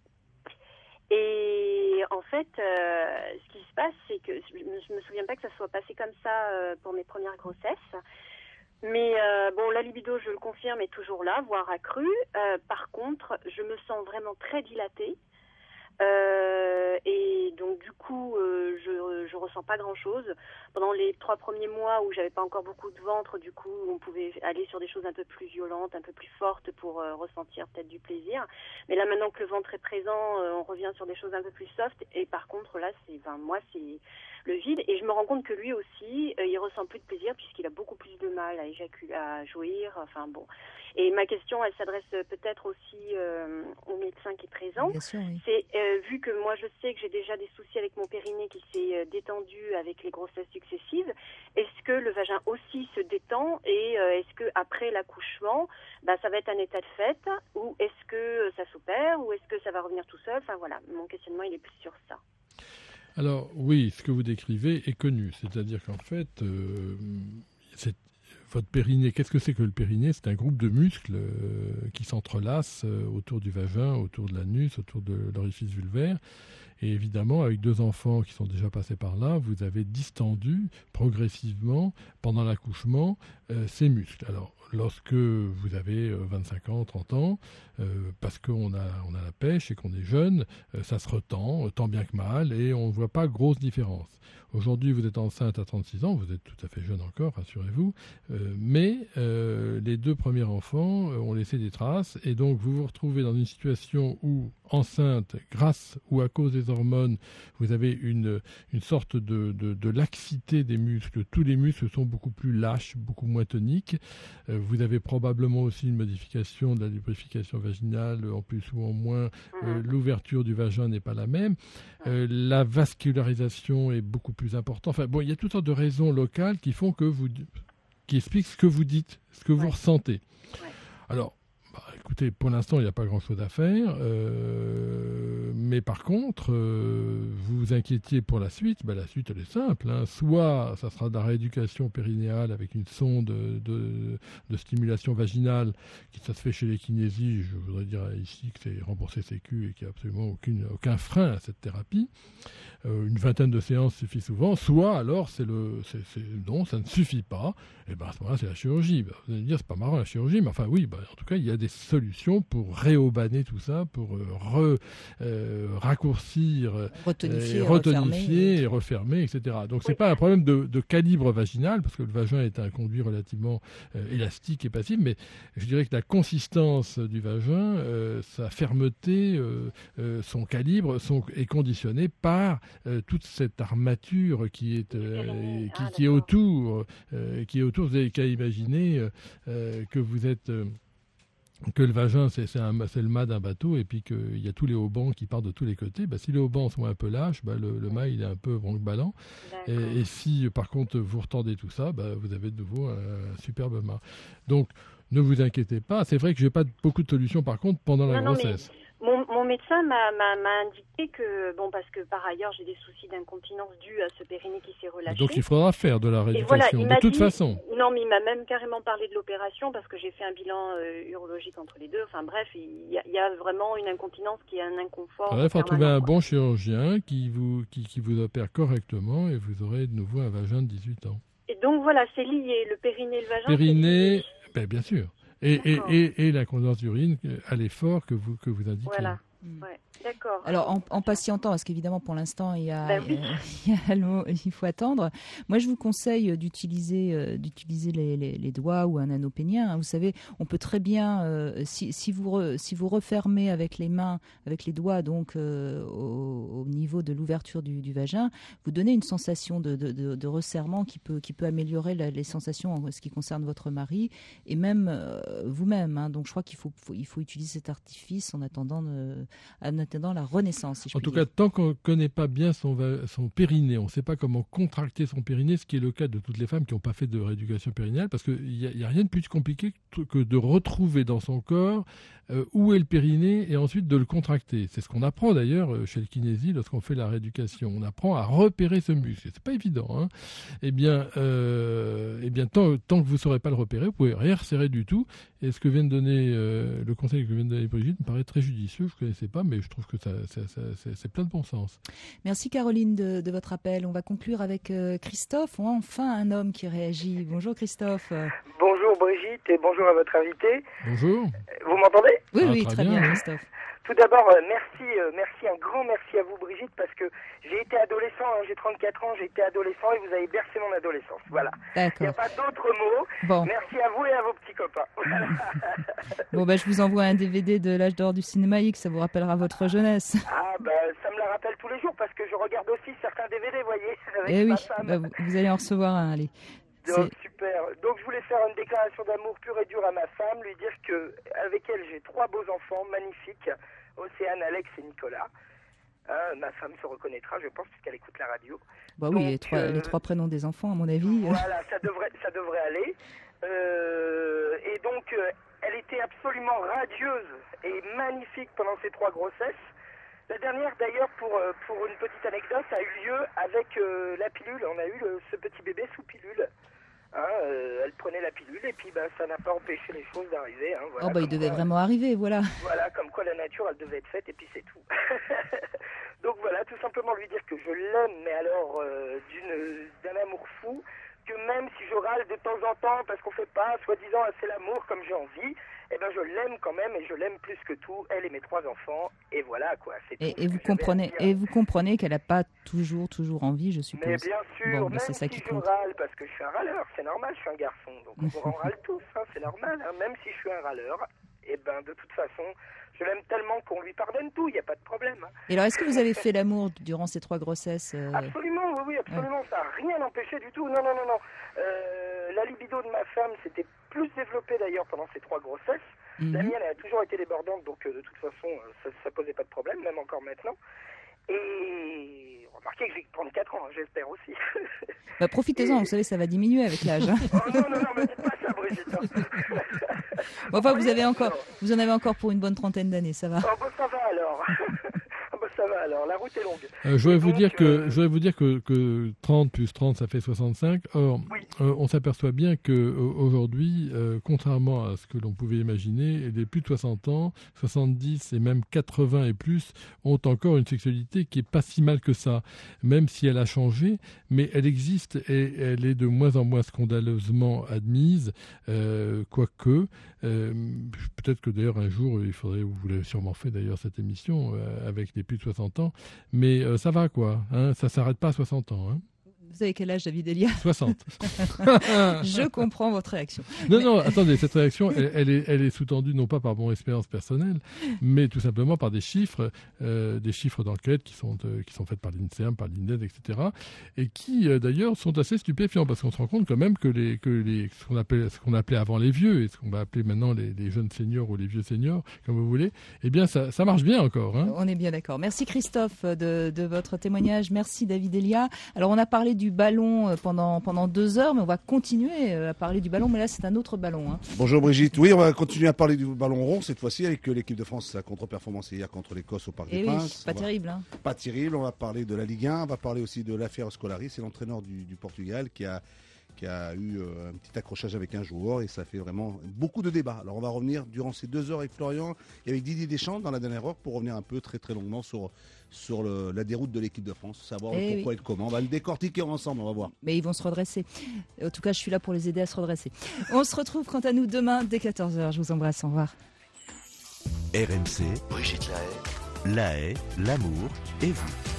Et en fait, euh, ce qui se passe, c'est que je ne me souviens pas que ça soit passé comme ça euh, pour mes premières grossesses. Mais euh, bon, la libido, je le confirme, est toujours là, voire accrue. Euh, par contre, je me sens vraiment très dilatée. Euh, et donc du coup euh, je je ressens pas grand chose pendant les trois premiers mois où j'avais pas encore beaucoup de ventre. Du coup on pouvait aller sur des choses un peu plus violentes, un peu plus fortes pour euh, ressentir peut-être du plaisir, mais là maintenant que le ventre est présent, euh, on revient sur des choses un peu plus soft. Et par contre là c'est enfin moi c'est le vide, et je me rends compte que lui aussi euh, il ressent plus de plaisir puisqu'il a beaucoup plus de mal à éjaculer, à jouir, enfin bon. Et ma question, elle s'adresse peut-être aussi euh, au médecin qui est présent. Bien sûr, oui. C'est euh, vu que moi je sais que j'ai déjà des soucis avec mon périnée qui s'est euh, détendu avec les grossesses successives, est-ce que le vagin aussi se détend et euh, est-ce que après l'accouchement, bah, ça va être un état de fait, ou est-ce que ça s'opère, ou est-ce que ça va revenir tout seul? Enfin voilà, mon questionnement il est plus sur ça. Alors oui, ce que vous décrivez est connu, c'est-à-dire qu'en fait, euh, c'est votre périnée. Qu'est-ce que c'est que le périnée ? C'est un groupe de muscles euh, qui s'entrelacent euh, autour du vagin, autour de l'anus, autour de l'orifice vulvaire. Et évidemment, avec deux enfants qui sont déjà passés par là, vous avez distendu progressivement, pendant l'accouchement, euh, ces muscles. Alors, lorsque vous avez vingt-cinq ans, trente ans, euh, parce qu'on a, on a la pêche et qu'on est jeune, euh, ça se retend, tant bien que mal, et on ne voit pas grosse différence. Aujourd'hui, vous êtes enceinte à trente-six ans, vous êtes tout à fait jeune encore, rassurez-vous, euh, mais euh, les deux premiers enfants euh, ont laissé des traces, et donc vous vous retrouvez dans une situation où, enceinte, grâce ou à cause des hormones, vous avez une, une sorte de, de, de laxité des muscles. Tous les muscles sont beaucoup plus lâches, beaucoup moins toniques. Euh, vous avez probablement aussi une modification de la lubrification vaginale, en plus ou en moins. Euh, l'ouverture du vagin n'est pas la même. Euh, la vascularisation est beaucoup plus importante. Enfin, bon, il y a toutes sortes de raisons locales qui font que vous, qui expliquent ce que vous dites, ce que vous ouais. ressentez. Ouais. Alors, bah, écoutez, pour l'instant, il n'y a pas grand-chose à faire. Euh, mais par contre, euh, vous vous inquiétiez pour la suite. Bah, la suite, elle est simple. Hein. Soit ça sera de la rééducation périnéale avec une sonde de, de, de stimulation vaginale, qui ça se fait chez les kinésies. Je voudrais dire ici que c'est remboursé Sécu et qu'il n'y a absolument aucune, aucun frein à cette thérapie. Euh, une vingtaine de séances suffit souvent. Soit alors, c'est le, c'est, c'est, non, ça ne suffit pas. Et ben à ce moment-là, c'est la chirurgie. Bah, vous allez me dire, c'est pas marrant la chirurgie, mais enfin oui, bah, en tout cas, il y a des solutions pour réaubaner tout ça, pour euh, re, euh, raccourcir, retonifier, euh, retonifier et refermer, et cetera. Donc, oui. c'est pas un problème de, de calibre vaginal, parce que le vagin est un conduit relativement euh, élastique et passif, mais je dirais que la consistance du vagin, euh, sa fermeté, euh, euh, son calibre sont, est conditionné par euh, toute cette armature qui est, euh, qui, qui est autour, euh, qui est autour. Vous n'avez qu'à imaginer euh, que vous êtes... Euh, que le vagin, c'est, c'est, un, c'est le mât d'un bateau, et puis qu'il y a tous les haubans qui partent de tous les côtés. Bah, si les haubans sont un peu lâches, bah, le, le mât il est un peu bronque-ballant. Et, et si, par contre, vous retendez tout ça, bah, vous avez de nouveau un, un superbe mât. Donc, ne vous inquiétez pas. C'est vrai que je n'ai pas beaucoup de solutions, par contre, pendant la non, grossesse. Non, Mon, mon médecin m'a, m'a, m'a indiqué que, bon, parce que par ailleurs j'ai des soucis d'incontinence dus à ce périnée qui s'est relâché. Donc il faudra faire de la rééducation, voilà, de toute dit, façon. Non, mais il m'a même carrément parlé de l'opération parce que j'ai fait un bilan euh, urologique entre les deux. Enfin bref, il y, a, il y a vraiment une incontinence qui est un inconfort. Il faut trouver un bon chirurgien qui vous, qui, qui vous opère correctement et vous aurez de nouveau un vagin de dix-huit ans. Et donc voilà, c'est lié, le périnée et le vagin. Périnée, ben, bien sûr. Et, et, et, et l'incontinence d'urine à l'effort que vous, que vous indiquez. Voilà. Ouais, d'accord. Alors en, en patientant, parce qu'évidemment pour l'instant il y a, ben oui. il, y a le, il faut attendre. Moi je vous conseille d'utiliser, euh, d'utiliser les, les, les doigts ou un anneau pénien. Vous savez, on peut très bien, euh, si, si, vous re, si vous refermez avec les mains, avec les doigts, donc euh, au, au niveau de l'ouverture du, du vagin, vous donnez une sensation de, de, de, de resserrement qui peut, qui peut améliorer la, les sensations en ce qui concerne votre mari et même euh, vous-même. Hein. Donc je crois qu'il faut, faut, il faut utiliser cet artifice en attendant de, en attendant la renaissance, si je En puis tout dire. cas, tant qu'on ne connaît pas bien son, son périnée, on ne sait pas comment contracter son périnée, ce qui est le cas de toutes les femmes qui n'ont pas fait de rééducation périnéale, parce qu'il n'y a, a rien de plus compliqué que de retrouver dans son corps euh, où est le périnée et ensuite de le contracter. C'est ce qu'on apprend d'ailleurs chez le kinésie lorsqu'on fait la rééducation. On apprend à repérer ce muscle. C'est pas évident. Hein. Eh bien, euh, eh bien tant, tant que vous ne saurez pas le repérer, vous pouvez rien resserrer du tout. Et ce que vient de donner, euh, le conseil que vient de donner Brigitte me paraît très judicieux. Je ne connaissais pas, mais je trouve que ça, ça, ça, c'est, c'est plein de bon sens. Merci Caroline de, de votre appel. On va conclure avec euh, Christophe. Enfin un homme qui réagit. Bonjour Christophe. Bonjour Brigitte et bonjour à votre invité. Bonjour. Vous m'entendez ? Oui, ah, oui, très, très bien, bien, hein. Christophe. Tout d'abord, euh, merci, euh, merci, un grand merci à vous Brigitte, parce que j'ai été adolescent, hein, j'ai trente-quatre ans, j'ai été adolescent et vous avez bercé mon adolescence. Voilà. D'accord. Il n'y a pas d'autres mots. Bon. Merci à vous et à vos petits copains. Voilà. Bon, bah, je vous envoie un D V D de l'âge d'or du cinéma X, ça vous rappellera votre jeunesse. Ah, bah, ça me la rappelle tous les jours, parce que je regarde aussi certains D V D, vous voyez, avec Eh ma oui, femme. bah, vous, vous allez en recevoir un, allez. Donc, C'est... super. Donc, je voulais faire une déclaration d'amour pure et dure à ma femme, lui dire que avec elle, j'ai trois beaux enfants magnifiques, Océane, Alex et Nicolas. Hein, ma femme se reconnaîtra, je pense, puisqu'elle écoute la radio. Bah Donc, oui, les trois, euh, les trois prénoms des enfants, à mon avis. Voilà, ça devrait, ça devrait aller. Euh, et donc, euh, elle était absolument radieuse et magnifique pendant ces trois grossesses. La dernière, d'ailleurs, pour, euh, pour une petite anecdote, a eu lieu avec euh, la pilule. On a eu le, ce petit bébé sous pilule. Hein, euh, elle prenait la pilule et puis bah, ça n'a pas empêché les choses d'arriver. Hein, voilà, oh bah il devait quoi, vraiment arriver, voilà. Voilà, comme quoi la nature, elle devait être faite et puis c'est tout. Donc voilà, tout simplement lui dire que je l'aime, mais alors euh, d'une, d'un amour fou, que même si je râle de temps en temps parce qu'on fait pas, soi-disant, assez l'amour comme j'ai envie, eh ben je l'aime quand même et je l'aime plus que tout, elle et mes trois enfants, et voilà quoi. C'est Et, tout et ce vous que j'avais à comprenez, dire. et vous comprenez qu'elle n'a pas toujours, toujours envie, je suppose. Mais bien sûr, Bon, ben, même c'est ça si qui je compte. râle, parce que je suis un râleur, c'est normal, je suis un garçon, donc on en râle tous, hein, c'est normal, hein, même si je suis un râleur, et ben de toute façon, je l'aime tellement qu'on lui pardonne tout, il n'y a pas de problème. Hein. Et alors, est-ce que vous avez fait l'amour durant ces trois grossesses euh... Absolument, oui, oui, absolument, ouais. Ça n'a rien empêché du tout, non, non, non, non. Euh, la libido de ma femme s'était plus développée d'ailleurs pendant ces trois grossesses. Mm-hmm. La mienne, elle a toujours été débordante, donc euh, de toute façon, euh, ça ne posait pas de problème, même encore maintenant. Et remarquez que j'ai trente-quatre ans, hein, j'espère aussi. Bah, profitez-en, et... vous savez, ça va diminuer avec l'âge. Hein. Oh non, non, non, mais dites pas ça, Brigitte. Bon, enfin, vous, avez encore, vous en avez encore pour une bonne trentaine d'années, ça va. Oh, bah, ça va alors. Bah, ça va alors, la route est longue. Euh, je voudrais vous donc, dire que, euh... je voudrais vous dire que, que trente plus trente, ça fait soixante-cinq. Or, oui. euh, on s'aperçoit bien qu'aujourd'hui, euh, contrairement à ce que l'on pouvait imaginer, les plus de soixante ans, soixante-dix et même quatre-vingts et plus, ont encore une sexualité qui est pas si mal que ça, même si elle a changé, mais elle existe et elle est de moins en moins scandaleusement admise, euh, quoique, euh, peut-être que d'ailleurs un jour, il faudrait, vous l'avez sûrement fait d'ailleurs cette émission, euh, avec les plus de soixante ans, mais euh, ça va quoi, hein, ça s'arrête pas à soixante ans. Hein. Vous avez quel âge, David Elia? soixante. Je comprends votre réaction. Non, mais... non, attendez, cette réaction, elle, elle, est, elle est sous-tendue non pas par mon expérience personnelle, mais tout simplement par des chiffres, euh, des chiffres d'enquête qui sont, euh, qui sont faits par l'INSERM, par l'INED, et cetera, et qui euh, d'ailleurs sont assez stupéfiants, parce qu'on se rend compte quand même que, les, que les, ce qu'on appelait, ce qu'on appelait avant les vieux, et ce qu'on va appeler maintenant les, les jeunes seniors ou les vieux seniors, comme vous voulez, eh bien ça, ça marche bien encore. Hein. On est bien d'accord. Merci Christophe de, de votre témoignage, merci David Elia. Alors on a parlé du du ballon pendant, pendant deux heures, mais on va continuer à parler du ballon, mais là c'est un autre ballon. Hein. Bonjour Brigitte, oui on va continuer à parler du ballon rond, cette fois-ci avec l'équipe de France, sa contre-performance hier contre l'Écosse au Parc Et des oui, Princes. Pas va... terrible. Hein. Pas terrible, on va parler de la Ligue un, on va parler aussi de l'affaire Scolari, c'est l'entraîneur du, du Portugal qui a, qui a eu euh, un petit accrochage avec un joueur et ça fait vraiment beaucoup de débats. Alors on va revenir durant ces deux heures avec Florian et avec Didier Deschamps dans la dernière heure pour revenir un peu très très longuement sur... sur le, la déroute de l'équipe de France, savoir et pourquoi oui. et comment. On va le décortiquer ensemble, on va voir. Mais ils vont se redresser. En tout cas, je suis là pour les aider à se redresser. On se retrouve quant à nous demain dès quatorze heures. Je vous embrasse, au revoir. R M C, Brigitte Lahaye, Lahaye, l'amour et vous.